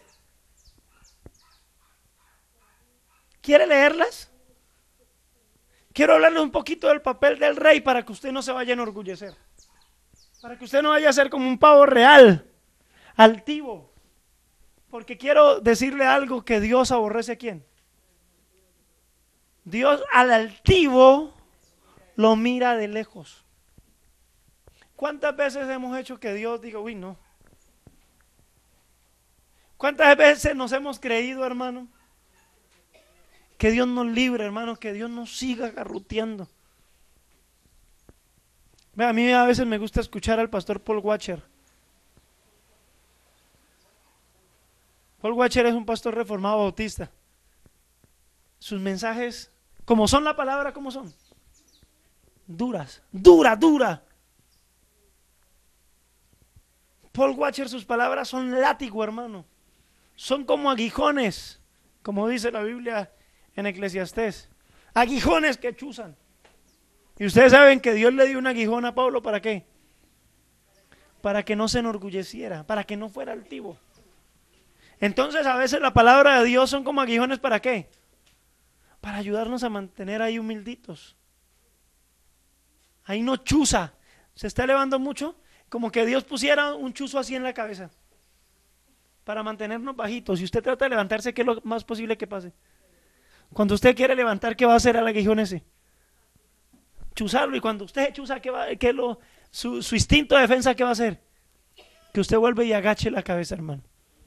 ¿Quiere leerlas? Quiero hablarle un poquito del papel del rey para que usted no se vaya a enorgullecer. Para que usted no vaya a ser como un pavo real, altivo. Porque quiero decirle algo que Dios aborrece. ¿A quién? Dios al altivo lo mira de lejos. ¿Cuántas veces hemos hecho que Dios diga: uy, no? ¿Cuántas veces nos hemos creído, hermano, Que Dios nos libre, hermano, que Dios nos siga garruteando. Ve, a mí a veces me gusta escuchar al pastor Paul Washer. Paul Washer es un pastor reformado bautista. Sus mensajes, como son la palabra, ¿cómo son? Duras, dura, dura. Paul Washer, sus palabras son látigo, hermano. Son como aguijones, como dice la Biblia en Eclesiastés. Aguijones que chuzan. Y ustedes saben que Dios le dio un aguijón a Pablo, ¿para qué? Para que no se enorgulleciera, para que no fuera altivo. Entonces a veces la palabra de Dios son como aguijones, ¿para qué? Para ayudarnos a mantener ahí humilditos. Ahí no chuza. Se está elevando mucho, como que Dios pusiera un chuzo así en la cabeza, para mantenernos bajitos. Si usted trata de levantarse, ¿qué es lo más posible que pase? Cuando usted quiere levantar, ¿qué va a hacer al aguijón ese? Chuzarlo. Y cuando usted chuza, ¿qué va, qué lo, su, su instinto de defensa, ¿qué va a hacer? Que usted vuelve y agache la cabeza, hermano.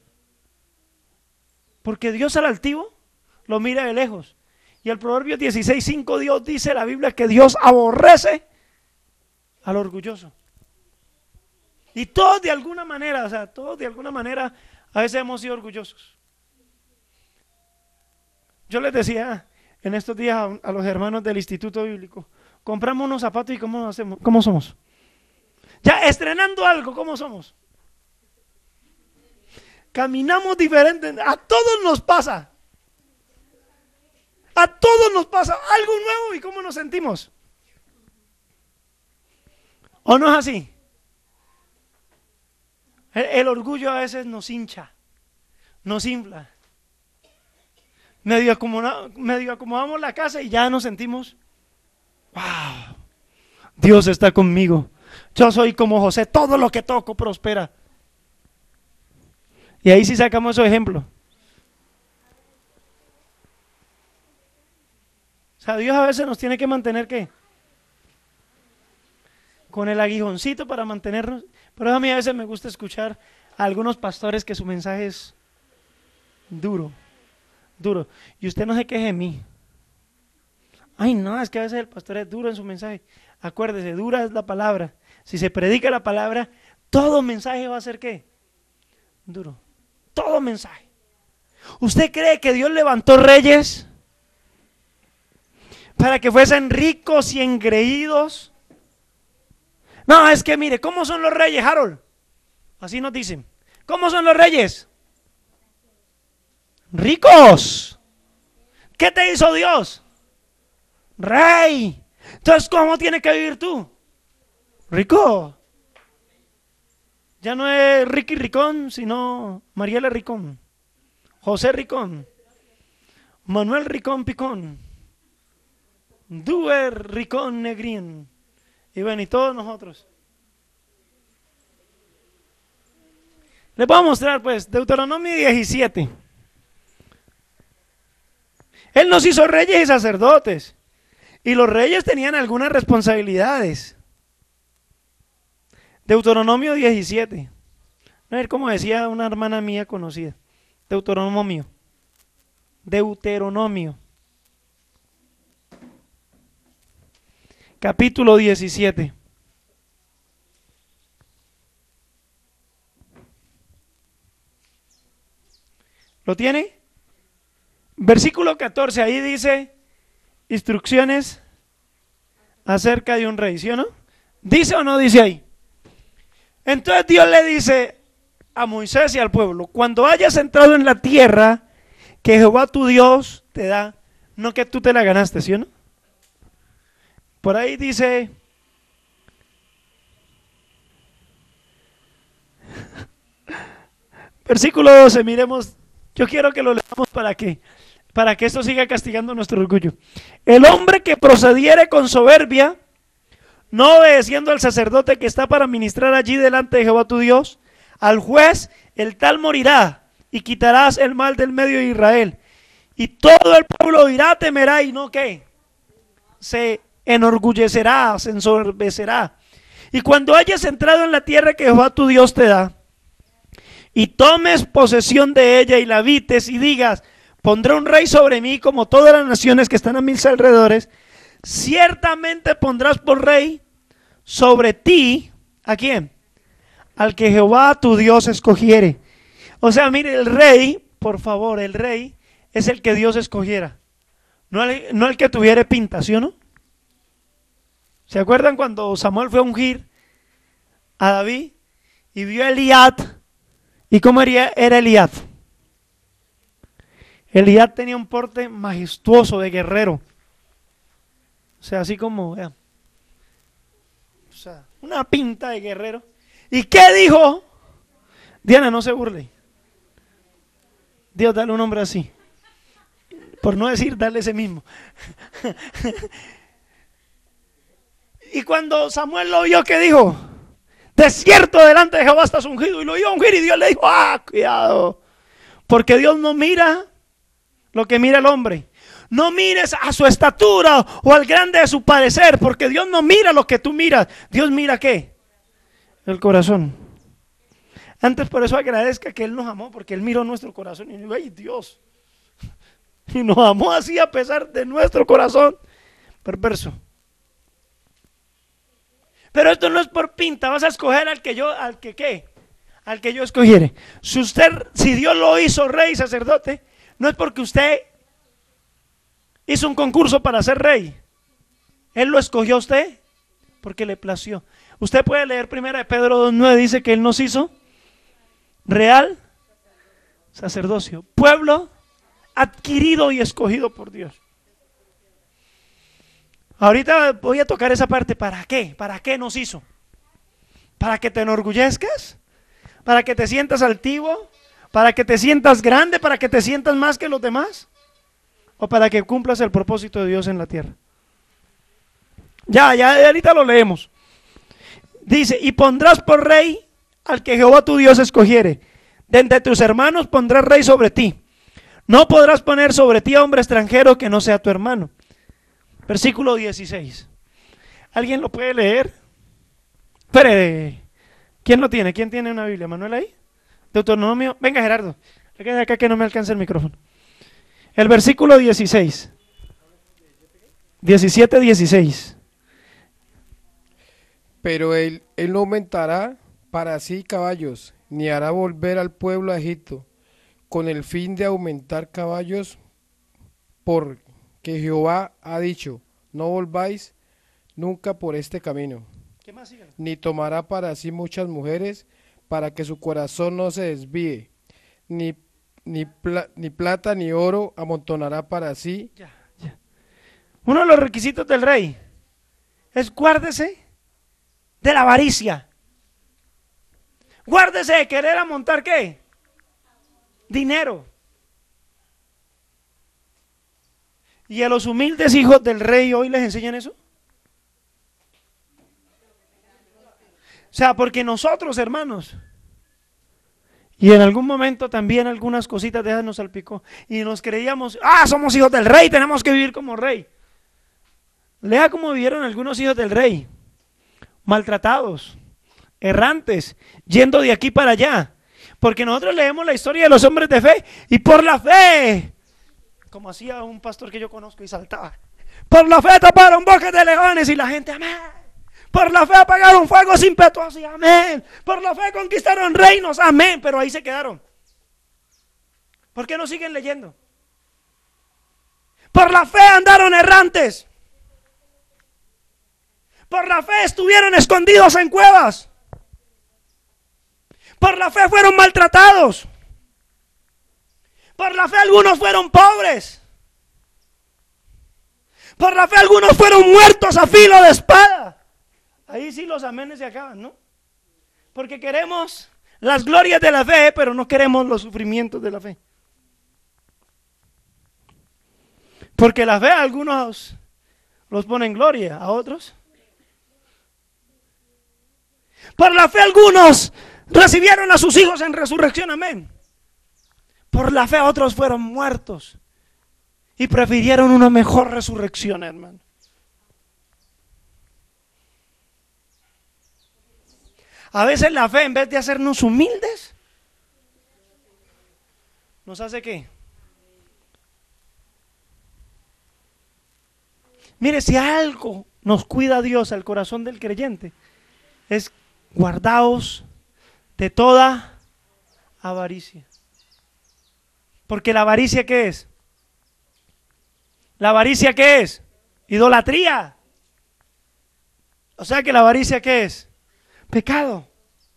Porque Dios al altivo lo mira de lejos. Y el Proverbios dieciséis cinco, Dios dice en la Biblia que Dios aborrece al orgulloso. Y todos de alguna manera, o sea, todos de alguna manera a veces hemos sido orgullosos. Yo les decía en estos días a, a los hermanos del Instituto Bíblico, compramos unos zapatos y ¿cómo hacemos? ¿Cómo somos? Ya estrenando algo, ¿cómo somos? Caminamos diferente. A todos nos pasa. A todos nos pasa algo nuevo y ¿cómo nos sentimos? ¿O no es así? El, el orgullo a veces nos hincha, nos infla. Medio, acomoda, medio acomodamos la casa y ya nos sentimos, wow, Dios está conmigo. Yo soy como José, todo lo que toco prospera. Y ahí sí sacamos esos ejemplos. O sea, Dios a veces nos tiene que mantener, ¿qué? Con el aguijoncito para mantenernos. Pero a mí a veces me gusta escuchar a algunos pastores que su mensaje es duro, duro. Y usted no se queje de mí. Ay, no, es que a veces el pastor es duro en su mensaje. Acuérdese, dura es la palabra. Si se predica la palabra, todo mensaje va a ser, ¿qué? Duro. Todo mensaje. ¿Usted cree que Dios levantó reyes para que fuesen ricos y engreídos? No, es que mire, ¿cómo son los reyes, Harold? Así nos dicen. ¿Cómo son los reyes? Ricos. ¿Qué te hizo Dios? Rey. Entonces, ¿cómo tienes que vivir tú? Rico. Ya no es Ricky Ricón, sino Mariela Ricón, José Ricón, Manuel Ricón Picón, Duer Ricón Negrín. Y bueno, y todos nosotros. Les voy a mostrar pues Deuteronomio diecisiete. Él nos hizo reyes y sacerdotes. Y los reyes tenían algunas responsabilidades. Deuteronomio diecisiete. A ver cómo decía una hermana mía conocida. Deuteronomio. Deuteronomio. Capítulo diecisiete. ¿Lo tiene? Versículo catorce, ahí dice instrucciones acerca de un rey, ¿sí o no? ¿Dice o no dice ahí? Entonces Dios le dice a Moisés y al pueblo: cuando hayas entrado en la tierra que Jehová tu Dios te da, no que tú te la ganaste, ¿sí o no? Por ahí dice, versículo doce, miremos, yo quiero que lo leamos para que, para que esto siga castigando nuestro orgullo. El hombre que procediere con soberbia, no obedeciendo al sacerdote que está para ministrar allí delante de Jehová tu Dios, al juez, el tal morirá, y quitarás el mal del medio de Israel. Y todo el pueblo irá, temerá, y no ¿qué? Se enorgullecerá, se ensorbecerá. Y cuando hayas entrado en la tierra que Jehová tu Dios te da, y tomes posesión de ella y la habites y digas: pondré un rey sobre mí como todas las naciones que están a mis alrededores. Ciertamente pondrás por rey sobre ti, ¿a quién? Al que Jehová tu Dios escogiere. O sea, mire, el rey, por favor, el rey es el que Dios escogiera. No el, no el que tuviera pinta, ¿sí o no? ¿Se acuerdan cuando Samuel fue a ungir a David y vio a Eliab? ¿Y cómo era, era Eliab? Eliab tenía un porte majestuoso de guerrero. O sea, así como, vean, o sea, una pinta de guerrero. ¿Y qué dijo? Diana, no se burle. Dios, dale un hombre así. Por no decir, darle ese mismo. Y cuando Samuel lo vio, ¿qué dijo? De cierto delante de Jehová estás ungido. Y lo iba a ungir y Dios le dijo, ah, cuidado. Porque Dios no mira lo que mira el hombre. No mires a su estatura o al grande de su parecer, porque Dios no mira lo que tú miras. Dios mira ¿qué? El corazón. Antes por eso agradezca que Él nos amó, porque Él miró nuestro corazón y dijo, ay Dios. Y nos amó así a pesar de nuestro corazón perverso. Pero esto no es por pinta, vas a escoger al que yo, al que qué, al que yo escogiere. Si usted, si Dios lo hizo rey y sacerdote, no es porque usted hizo un concurso para ser rey. Él lo escogió a usted porque le plació. Usted puede leer primera de Pedro dos nueve, dice que Él nos hizo real sacerdocio, pueblo adquirido y escogido por Dios. Ahorita voy a tocar esa parte. ¿Para qué? ¿Para qué nos hizo? ¿Para que te enorgullezcas? ¿Para que te sientas altivo? ¿Para que te sientas grande? ¿Para que te sientas más que los demás? ¿O para que cumplas el propósito de Dios en la tierra? Ya, ya, ahorita lo leemos. Dice, y pondrás por rey al que Jehová tu Dios escogiere. De entre tus hermanos pondrás rey sobre ti. No podrás poner sobre ti a hombre extranjero que no sea tu hermano. Versículo dieciséis. ¿Alguien lo puede leer? Espere, ¿quién lo tiene? ¿Quién tiene una Biblia? ¿Manuel ahí? Deuteronomio. Venga Gerardo, queda acá que no me alcanza el micrófono. El versículo dieciséis. diecisiete, dieciséis. Pero él, él no aumentará para sí caballos, ni hará volver al pueblo a Egipto, con el fin de aumentar caballos, porque Jehová ha dicho, no volváis nunca por este camino. ¿Qué más sigue? Ni tomará para sí muchas mujeres, para que su corazón no se desvíe, ni, ni, pla, ni plata ni oro amontonará para sí. Ya, ya. Uno de los requisitos del rey es guárdese de la avaricia. Guárdese de querer amontar ¿qué? Dinero. ¿Y a los humildes hijos del rey hoy les enseñan eso? O sea, porque nosotros, hermanos, y en algún momento también algunas cositas de esas nos salpicó y nos creíamos, ah, somos hijos del rey, tenemos que vivir como rey. Lea cómo vivieron algunos hijos del rey, maltratados, errantes, yendo de aquí para allá, porque nosotros leemos la historia de los hombres de fe y por la fe, como hacía un pastor que yo conozco y saltaba, por la fe taparon bocas de leones y la gente, amén. Por la fe apagaron fuegos impetuosos, amén. Por la fe conquistaron reinos, amén. Pero ahí se quedaron. ¿Por qué no siguen leyendo? Por la fe andaron errantes. Por la fe estuvieron escondidos en cuevas. Por la fe fueron maltratados. Por la fe algunos fueron pobres. Por la fe algunos fueron muertos a filo de espada. Ahí sí los amenes se acaban, ¿no? Porque queremos las glorias de la fe, pero no queremos los sufrimientos de la fe. Porque la fe a algunos los pone en gloria, a otros. Por la fe algunos recibieron a sus hijos en resurrección, amén. Por la fe otros fueron muertos y prefirieron una mejor resurrección, hermano. A veces la fe, en vez de hacernos humildes, ¿nos hace qué? Mire, si algo nos cuida Dios al corazón del creyente, es guardaos de toda avaricia. Porque la avaricia, ¿qué es? ¿La avaricia qué es? Idolatría. O sea que la avaricia, ¿qué es? Pecado.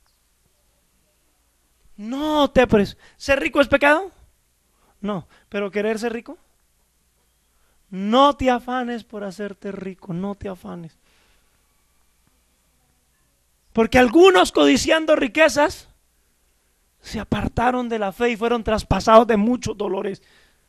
No te pres... ¿Ser rico es pecado? No, pero querer ser rico. No te afanes por hacerte rico, no te afanes. Porque algunos, codiciando riquezas, se apartaron de la fe y fueron traspasados de muchos dolores.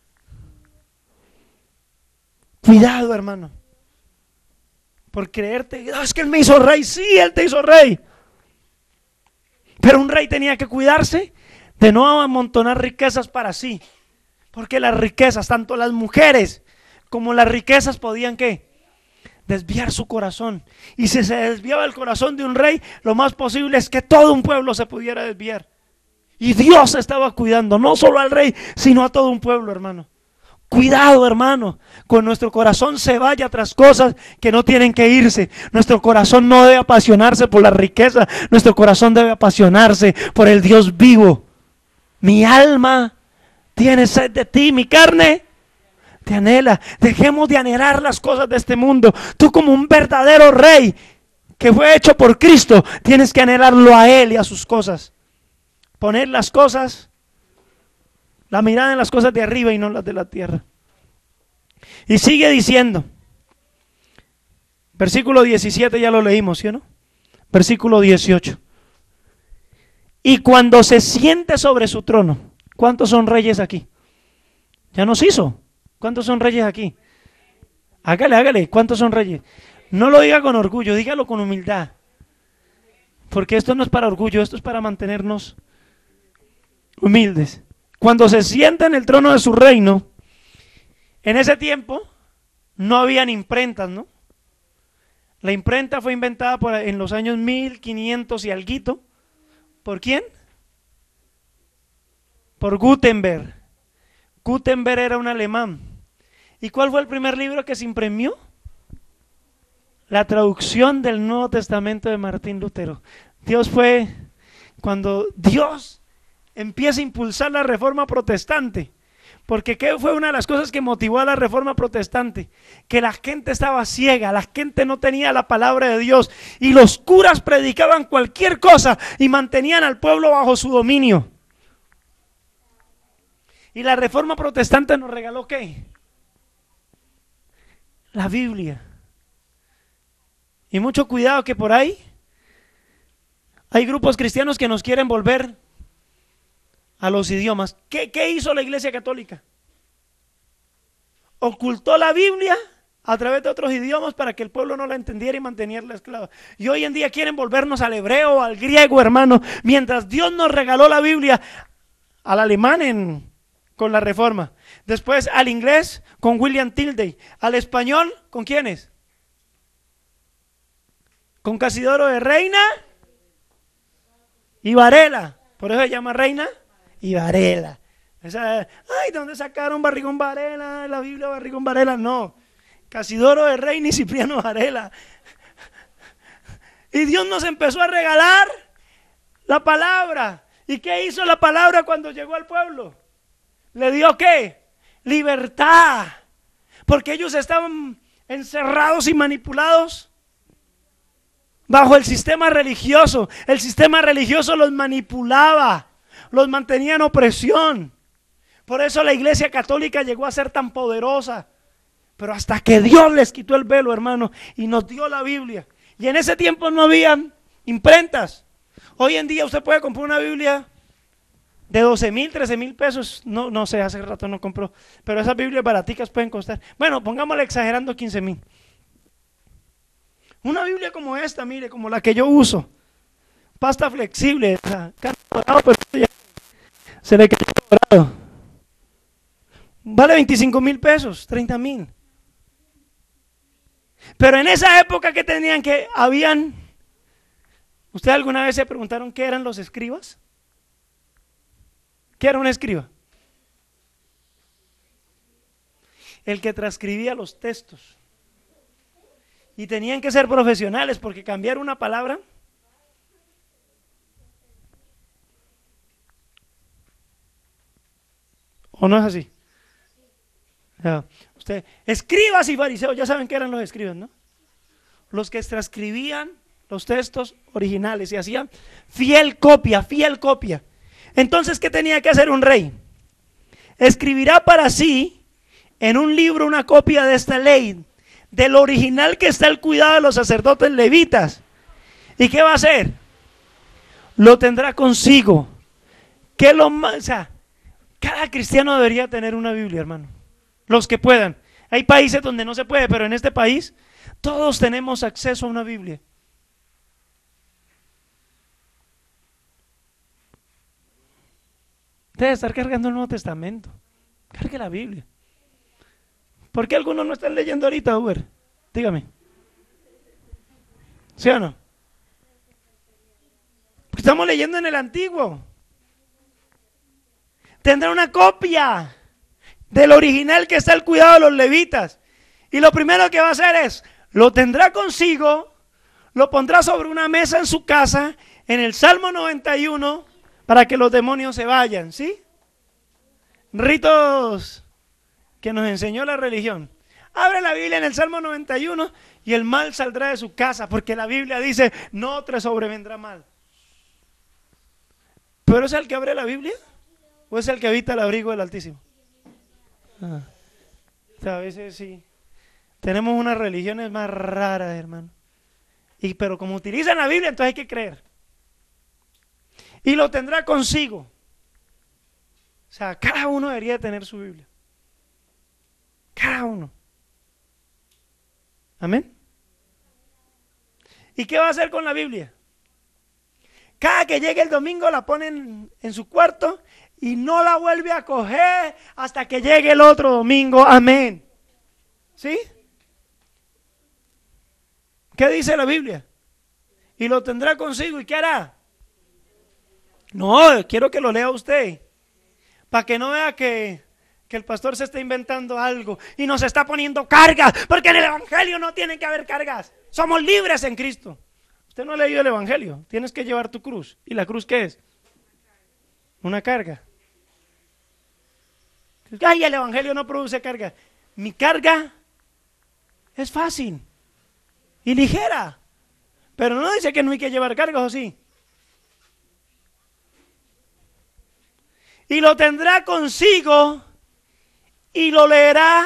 Cuidado, hermano, por creerte, no, es que Él me hizo rey. Sí, Él te hizo rey, pero un rey tenía que cuidarse de no amontonar riquezas para sí, porque las riquezas, tanto las mujeres como las riquezas, podían ¿qué? Desviar su corazón. Y si se desviaba el corazón de un rey, lo más posible es que todo un pueblo se pudiera desviar. Y Dios estaba cuidando no solo al rey, sino a todo un pueblo, hermano. Cuidado, hermano, con nuestro corazón se vaya tras cosas que no tienen que irse. Nuestro corazón no debe apasionarse por la riqueza, nuestro corazón debe apasionarse por el Dios vivo. Mi alma tiene sed de ti, mi carne te anhela. Dejemos de anhelar las cosas de este mundo. Tú, como un verdadero rey que fue hecho por Cristo, tienes que anhelarlo a Él y a sus cosas. Poner las cosas, la mirada en las cosas de arriba y no las de la tierra. Y sigue diciendo, versículo diecisiete, ya lo leímos, ¿sí o no? Versículo dieciocho. Y cuando se siente sobre su trono, ¿cuántos son reyes aquí? Ya nos hizo. ¿Cuántos son reyes aquí? Hágale, hágale, ¿cuántos son reyes? No lo diga con orgullo, dígalo con humildad. Porque esto no es para orgullo, esto es para mantenernos humildes. Cuando se sienta en el trono de su reino, en ese tiempo no habían imprentas, ¿no? La imprenta fue inventada por, en los años mil quinientos y alguito. ¿Por quién? Por Gutenberg. Gutenberg era un alemán. ¿Y cuál fue el primer libro que se imprimió? La traducción del Nuevo Testamento de Martín Lutero. Dios fue, cuando Dios empieza a impulsar la reforma protestante, porque ¿qué fue una de las cosas que motivó a la reforma protestante? Que la gente estaba ciega, la gente no tenía la palabra de Dios y los curas predicaban cualquier cosa y mantenían al pueblo bajo su dominio. Y la reforma protestante nos regaló ¿qué? La Biblia. Y mucho cuidado que por ahí hay grupos cristianos que nos quieren volver a los idiomas. ¿Qué, qué hizo la Iglesia Católica? Ocultó la Biblia a través de otros idiomas para que el pueblo no la entendiera y mantenía la esclava. Y hoy en día quieren volvernos al hebreo, al griego, hermano, mientras Dios nos regaló la Biblia al alemán en, con la Reforma, después al inglés con William Tilday, al español ¿con quiénes? Con Casidoro de Reina y Varela, por eso se llama Reina y Varela. Esa, ay, ¿de dónde sacaron Barrigón Varela? La Biblia Barrigón Varela, no. Casidoro de Reina y Cipriano Varela. Y Dios nos empezó a regalar la palabra. ¿Y qué hizo la palabra cuando llegó al pueblo? ¿Le dio qué? Libertad. Porque ellos estaban encerrados y manipulados bajo el sistema religioso. El sistema religioso los manipulaba, los mantenía en opresión. Por eso la Iglesia Católica llegó a ser tan poderosa. Pero hasta que Dios les quitó el velo, hermano, y nos dio la Biblia. Y en ese tiempo no habían imprentas. Hoy en día usted puede comprar una Biblia de doce mil, trece mil pesos. No, no sé, hace rato no compró. Pero esas Biblias baraticas pueden costar, bueno, pongámosle exagerando, quince mil. Una Biblia como esta, mire, como la que yo uso. Pasta flexible. O sea, dorado, pero ya se le cayó dorado. Vale veinticinco mil pesos, treinta mil. Pero en esa época que tenían que, habían, ¿ustedes alguna vez se preguntaron qué eran los escribas? ¿Qué era un escriba? El que transcribía los textos. Y tenían que ser profesionales porque cambiar una palabra. ¿O no es así? Ya. Usted, escribas y fariseos, ya saben que eran los escribas, ¿no? Los que transcribían los textos originales y hacían fiel copia, fiel copia. Entonces, ¿qué tenía que hacer un rey? Escribirá para sí en un libro una copia de esta ley, del original que está al cuidado de los sacerdotes levitas. ¿Y qué va a hacer? Lo tendrá consigo. ¿Qué lo más? O sea, cada cristiano debería tener una Biblia, hermano. Los que puedan. Hay países donde no se puede, pero en este país todos tenemos acceso a una Biblia. Debe estar cargando el Nuevo Testamento. Cargue la Biblia. ¿Por qué algunos no están leyendo ahorita, Uber? Dígame. ¿Sí o no? Porque estamos leyendo en el Antiguo. Tendrá una copia del original que está al cuidado de los levitas. Y lo primero que va a hacer es, lo tendrá consigo, lo pondrá sobre una mesa en su casa, en el Salmo noventa y uno, para que los demonios se vayan, ¿sí? Ritos que nos enseñó la religión. Abre la Biblia en el Salmo noventa y uno y el mal saldrá de su casa, porque la Biblia dice, no te sobrevendrá mal. ¿Pero es el que abre la Biblia? ¿O es el que habita el abrigo del Altísimo? Ah, a veces sí. Tenemos unas religiones más raras, hermano. Y, pero como utilizan la Biblia, entonces hay que creer. Y lo tendrá consigo. O sea, cada uno debería tener su Biblia. Cada uno. Amén. ¿Y qué va a hacer con la Biblia? Cada que llegue el domingo la pone en, en su cuarto y no la vuelve a coger hasta que llegue el otro domingo. Amén. ¿Sí? ¿Qué dice la Biblia? Y lo tendrá consigo. ¿Y qué hará? No, quiero que lo lea usted. Para que no vea que, que el pastor se está inventando algo y nos está poniendo cargas. Porque en el evangelio no tiene que haber cargas. Somos libres en Cristo. Usted no ha leído el evangelio. Tienes que llevar tu cruz. ¿Y la cruz qué es? Una carga. Ay, el evangelio no produce carga. Mi carga es fácil y ligera. Pero no dice que no hay que llevar cargas, ¿o sí? Y lo tendrá consigo y lo leerá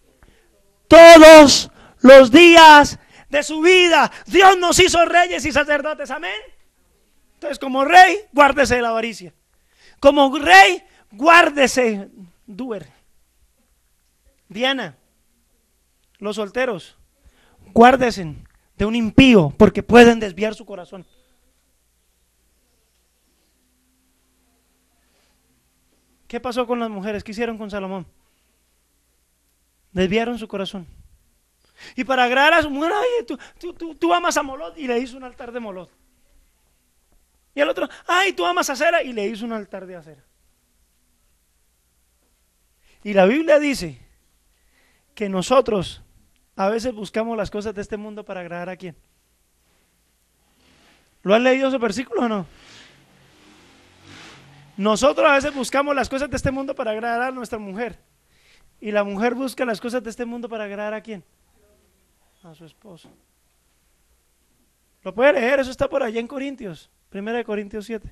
todos los días de su vida. Dios nos hizo reyes y sacerdotes, amén. Entonces, como rey, guárdese de la avaricia. Como rey, guárdese. Duer. Diana, los solteros, guárdese de un impío porque pueden desviar su corazón. ¿Qué pasó con las mujeres? ¿Qué hicieron con Salomón? Desviaron su corazón. Y para agradar a su mujer, ay, tú, tú, tú, tú amas a Molot, y le hizo un altar de Molot. Y al otro, ay, tú amas a Acera, y le hizo un altar de Acera. Y la Biblia dice que nosotros a veces buscamos las cosas de este mundo para agradar a quién. ¿Lo han leído ese versículo o no? Nosotros a veces buscamos las cosas de este mundo para agradar a nuestra mujer. Y la mujer busca las cosas de este mundo para agradar a quién. A su esposo. Lo puede leer, eso está por allá en Corintios, primera de Corintios siete.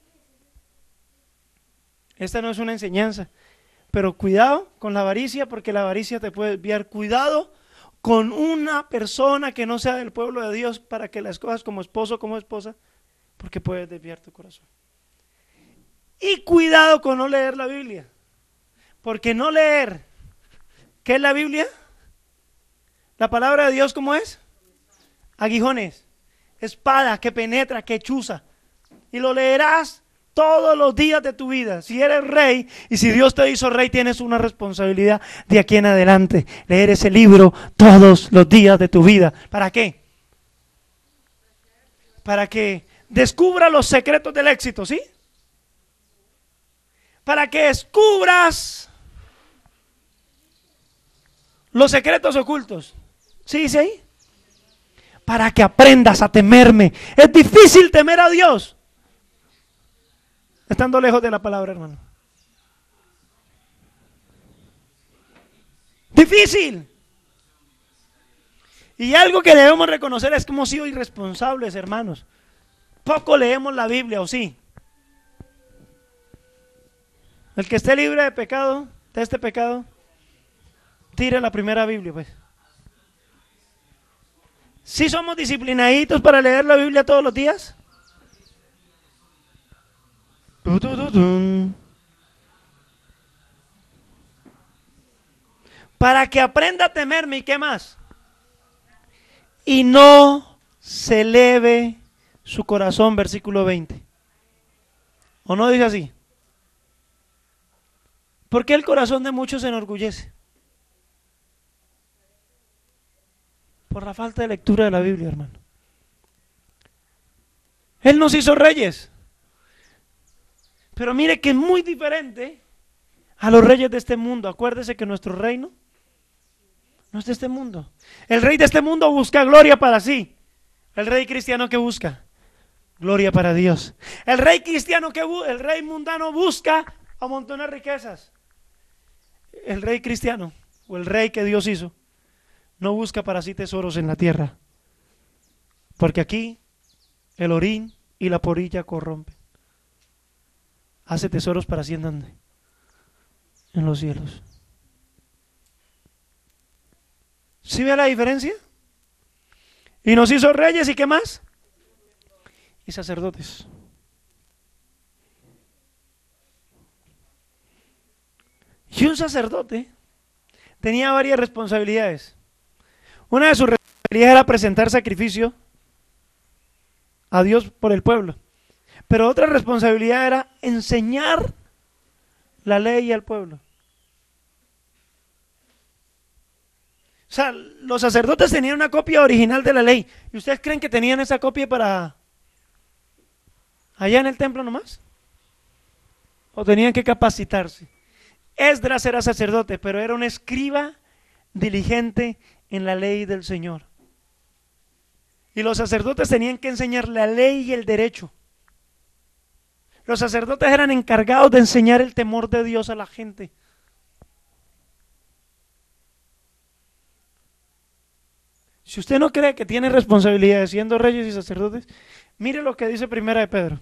Esta no es una enseñanza, pero cuidado con la avaricia, porque la avaricia te puede desviar. Cuidado con una persona que no sea del pueblo de Dios para que la escojas como esposo o como esposa, porque puedes desviar tu corazón. Y cuidado con no leer la Biblia, porque no leer, ¿qué es la Biblia? La palabra de Dios, ¿cómo es? Aguijones, espada que penetra, que chuza, y lo leerás todos los días de tu vida. Si eres rey y si Dios te hizo rey, tienes una responsabilidad de aquí en adelante, leer ese libro todos los días de tu vida. ¿Para qué? Para que descubra los secretos del éxito, ¿sí? Para que descubras los secretos ocultos. ¿Sí dice ahí? para que aprendas a temerme. Es difícil temer a Dios estando lejos de la palabra, hermano. Difícil. Y algo que debemos reconocer es que hemos sido irresponsables, hermanos. Poco leemos la Biblia, ¿o sí? El que esté libre de pecado, de este pecado, tire la primera Biblia, pues. ¿Sí somos disciplinaditos para leer la Biblia todos los días? Tu, tu, tu, tu. Para que aprenda a temerme, ¿y qué más? Y no se eleve su corazón, versículo veinte. ¿O no dice así? ¿Por qué el corazón de muchos se enorgullece? Por la falta de lectura de la Biblia, hermano. Él nos hizo reyes. Pero mire que es muy diferente a los reyes de este mundo. Acuérdese que nuestro reino no es de este mundo. El rey de este mundo busca gloria para sí. El rey cristiano, ¿qué busca? Gloria para Dios. El rey cristiano, que el rey mundano busca amontonar riquezas. El rey cristiano, o el rey que Dios hizo, no busca para sí tesoros en la tierra, porque aquí el orín y la polilla corrompen. Hace tesoros para sí, ¿en dónde? En los cielos. ¿Sí ve la diferencia? Y nos hizo reyes, ¿y qué más? Y sacerdotes. Y un sacerdote tenía varias responsabilidades. Una de sus responsabilidades era presentar sacrificio a Dios por el pueblo. Pero otra responsabilidad era enseñar la ley al pueblo. O sea, los sacerdotes tenían una copia original de la ley. ¿Y ustedes creen que tenían esa copia para allá en el templo nomás? ¿O tenían que capacitarse? Esdras era sacerdote, pero era un escriba diligente en la ley del Señor. Y los sacerdotes tenían que enseñar la ley y el derecho. Los sacerdotes eran encargados de enseñar el temor de Dios a la gente. Si usted no cree que tiene responsabilidades siendo reyes y sacerdotes, mire lo que dice Primera de Pedro.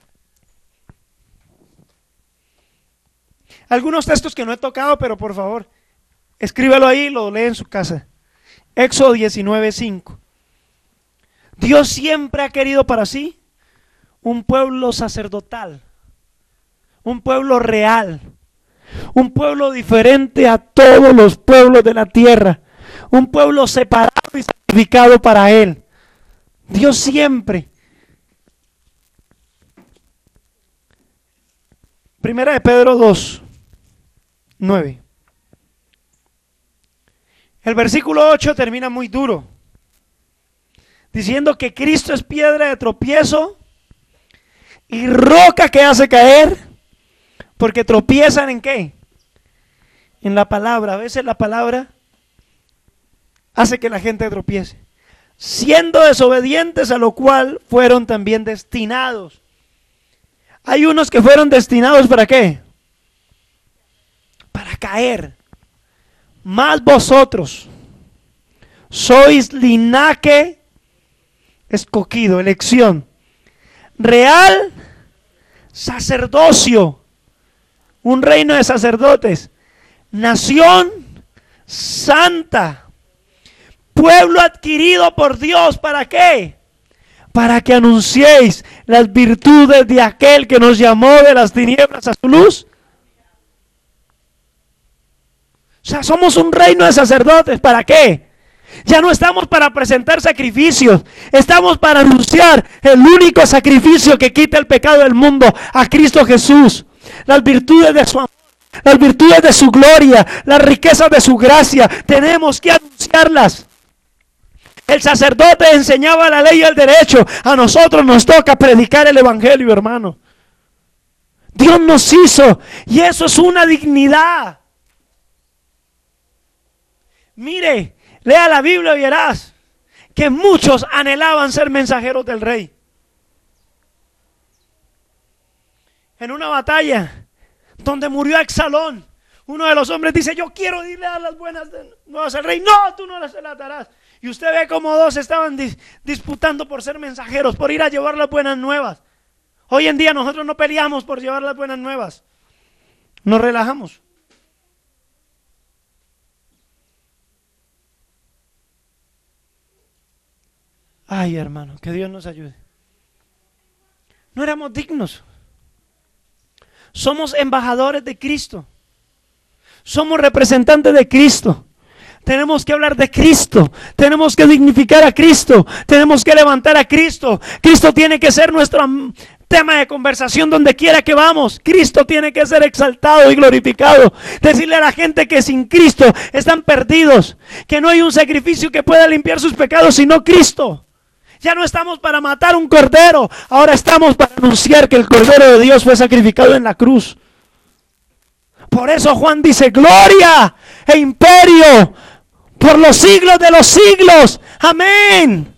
Algunos textos que no he tocado, pero por favor, escríbalo ahí y lo lee en su casa. Éxodo diecinueve cinco. Dios siempre ha querido para sí un pueblo sacerdotal, un pueblo real, un pueblo diferente a todos los pueblos de la tierra, un pueblo separado y santificado para Él. Dios siempre. Primera de Pedro dos, nueve. El versículo ocho termina muy duro, diciendo que Cristo es piedra de tropiezo y roca que hace caer, porque tropiezan ¿en qué? En la palabra. A veces la palabra hace que la gente tropiece, siendo desobedientes, a lo cual fueron también destinados. Hay unos que fueron destinados ¿para qué? Para caer. Mas vosotros sois linaje escogido, elección, real sacerdocio, un reino de sacerdotes, nación santa, pueblo adquirido por Dios. ¿Para qué? Para que anunciéis las virtudes de aquel que nos llamó de las tinieblas a su luz. O sea, somos un reino de sacerdotes. ¿Para qué? Ya no estamos para presentar sacrificios, estamos para anunciar el único sacrificio que quita el pecado del mundo, a Cristo Jesús. Las virtudes de su amor, las virtudes de su gloria, las riquezas de su gracia, tenemos que anunciarlas. El sacerdote enseñaba la ley y el derecho, a nosotros nos toca predicar el evangelio, hermano. Dios nos hizo y eso es una dignidad. Mire, lea la Biblia y verás que muchos anhelaban ser mensajeros del rey. En una batalla donde murió Absalón, uno de los hombres dice: yo quiero irle a dar las buenas nuevas al rey. No, tú no las darás. Y usted ve como dos estaban dis- disputando por ser mensajeros, por ir a llevar las buenas nuevas. Hoy en día nosotros no peleamos por llevar las buenas nuevas, nos relajamos. Ay, hermano, que Dios nos ayude. No éramos dignos. Somos embajadores de Cristo. Somos representantes de Cristo. Tenemos que hablar de Cristo. Tenemos que dignificar a Cristo. Tenemos que levantar a Cristo. Cristo tiene que ser nuestro tema de conversación donde quiera que vamos. Cristo tiene que ser exaltado y glorificado. Decirle a la gente que sin Cristo están perdidos, que no hay un sacrificio que pueda limpiar sus pecados sino Cristo. Ya no estamos para matar un cordero, ahora estamos para anunciar que el Cordero de Dios fue sacrificado en la cruz. Por eso Juan dice: gloria e imperio por los siglos de los siglos. Amén.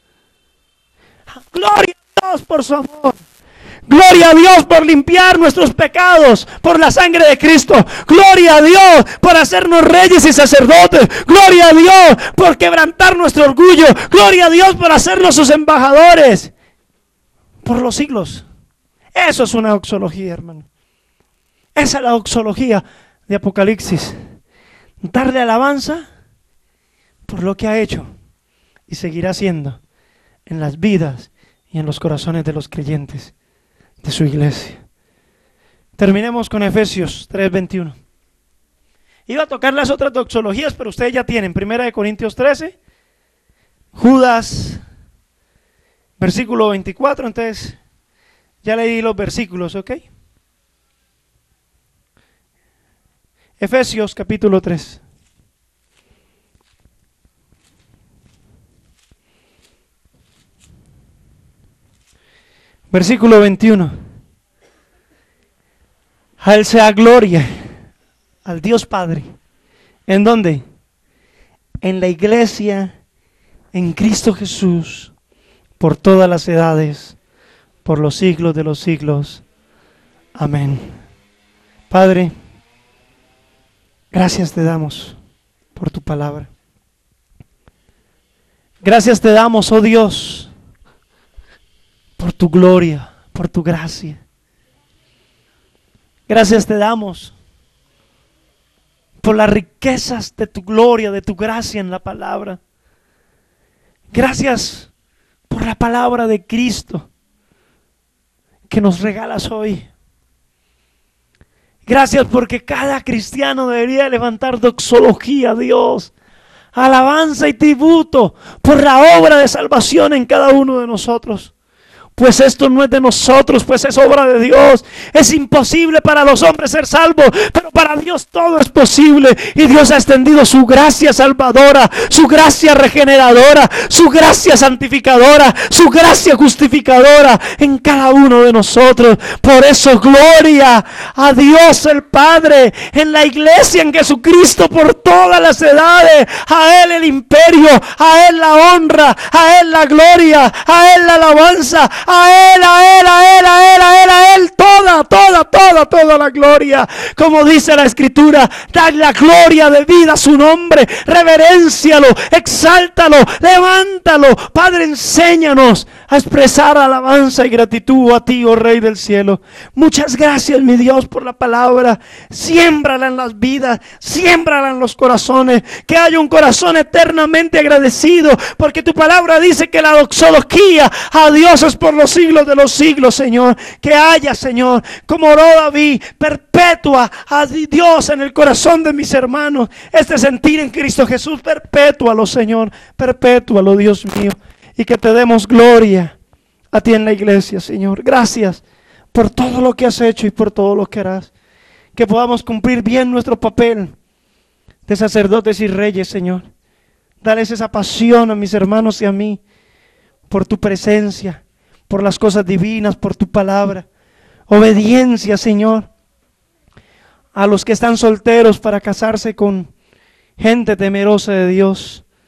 Gloria a Dios por su amor. Gloria a Dios por limpiar nuestros pecados por la sangre de Cristo. Gloria a Dios por hacernos reyes y sacerdotes. Gloria a Dios por quebrantar nuestro orgullo. Gloria a Dios por hacernos sus embajadores por los siglos. Eso es una doxología, hermano. Esa es la doxología de Apocalipsis. Darle alabanza por lo que ha hecho y seguirá haciendo en las vidas y en los corazones de los creyentes de su iglesia. Terminemos con Efesios tres veintiuno. Iba a tocar las otras doxologías, pero ustedes ya tienen Primera de Corintios trece, Judas, versículo veinticuatro, entonces ya leí los versículos, ¿ok? Efesios capítulo tres. Versículo veintiuno. A Él sea gloria, al Dios Padre. ¿En dónde? En la iglesia, en Cristo Jesús, por todas las edades, por los siglos de los siglos. Amén. Padre, gracias te damos por tu palabra. Gracias te damos, oh Dios, por tu gloria, por tu gracia. Gracias te damos por las riquezas de tu gloria, de tu gracia en la palabra. Gracias por la palabra de Cristo que nos regalas hoy. Gracias porque cada cristiano debería levantar doxología a Dios, alabanza y tributo por la obra de salvación en cada uno de nosotros. Pues esto no es de nosotros, pues es obra de Dios. Es imposible para los hombres ser salvos, pero para Dios todo es posible. Y Dios ha extendido su gracia salvadora, su gracia regeneradora, su gracia santificadora, su gracia justificadora en cada uno de nosotros. Por eso gloria a Dios el Padre en la iglesia, en Jesucristo por todas las edades. A Él el imperio, a Él la honra, a Él la gloria, a Él la alabanza. A Él, a Él, a Él, a Él, a Él, a Él, toda, toda, toda, toda la gloria. Como dice la Escritura, dad la gloria de vida a su nombre, reveréncialo, exáltalo, levántalo. Padre, enséñanos a expresar alabanza y gratitud a ti, oh Rey del cielo. Muchas gracias, mi Dios, por la palabra. Siémbrala en las vidas, siémbrala en los corazones, que haya un corazón eternamente agradecido, porque tu palabra dice que la doxología a Dios es por los siglos de los siglos, Señor. Que haya, Señor, como oró David, perpetua a Dios en el corazón de mis hermanos. Este sentir en Cristo Jesús, perpétualo, Señor, perpétualo, Dios mío. Y que te demos gloria a ti en la iglesia, Señor. Gracias por todo lo que has hecho y por todo lo que harás. Que podamos cumplir bien nuestro papel de sacerdotes y reyes, Señor. Dales esa pasión a mis hermanos y a mí por tu presencia, por las cosas divinas, por tu palabra. Obediencia, Señor, a los que están solteros para casarse con gente temerosa de Dios.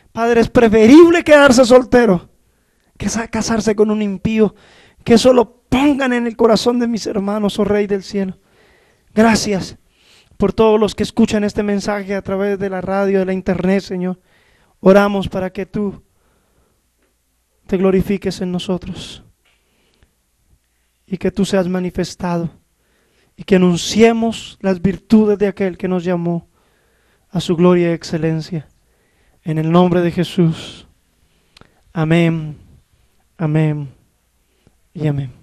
Padre, es preferible quedarse soltero que casarse con un impío. Que eso lo pongan en el corazón de mis hermanos, oh Rey del cielo. Gracias por todos los que escuchan este mensaje a través de la radio, de la internet, Señor. Oramos para que tú te glorifiques en nosotros y que tú seas manifestado y que anunciemos las virtudes de aquel que nos llamó a su gloria y excelencia. En el nombre de Jesús. Amén, amén y amén.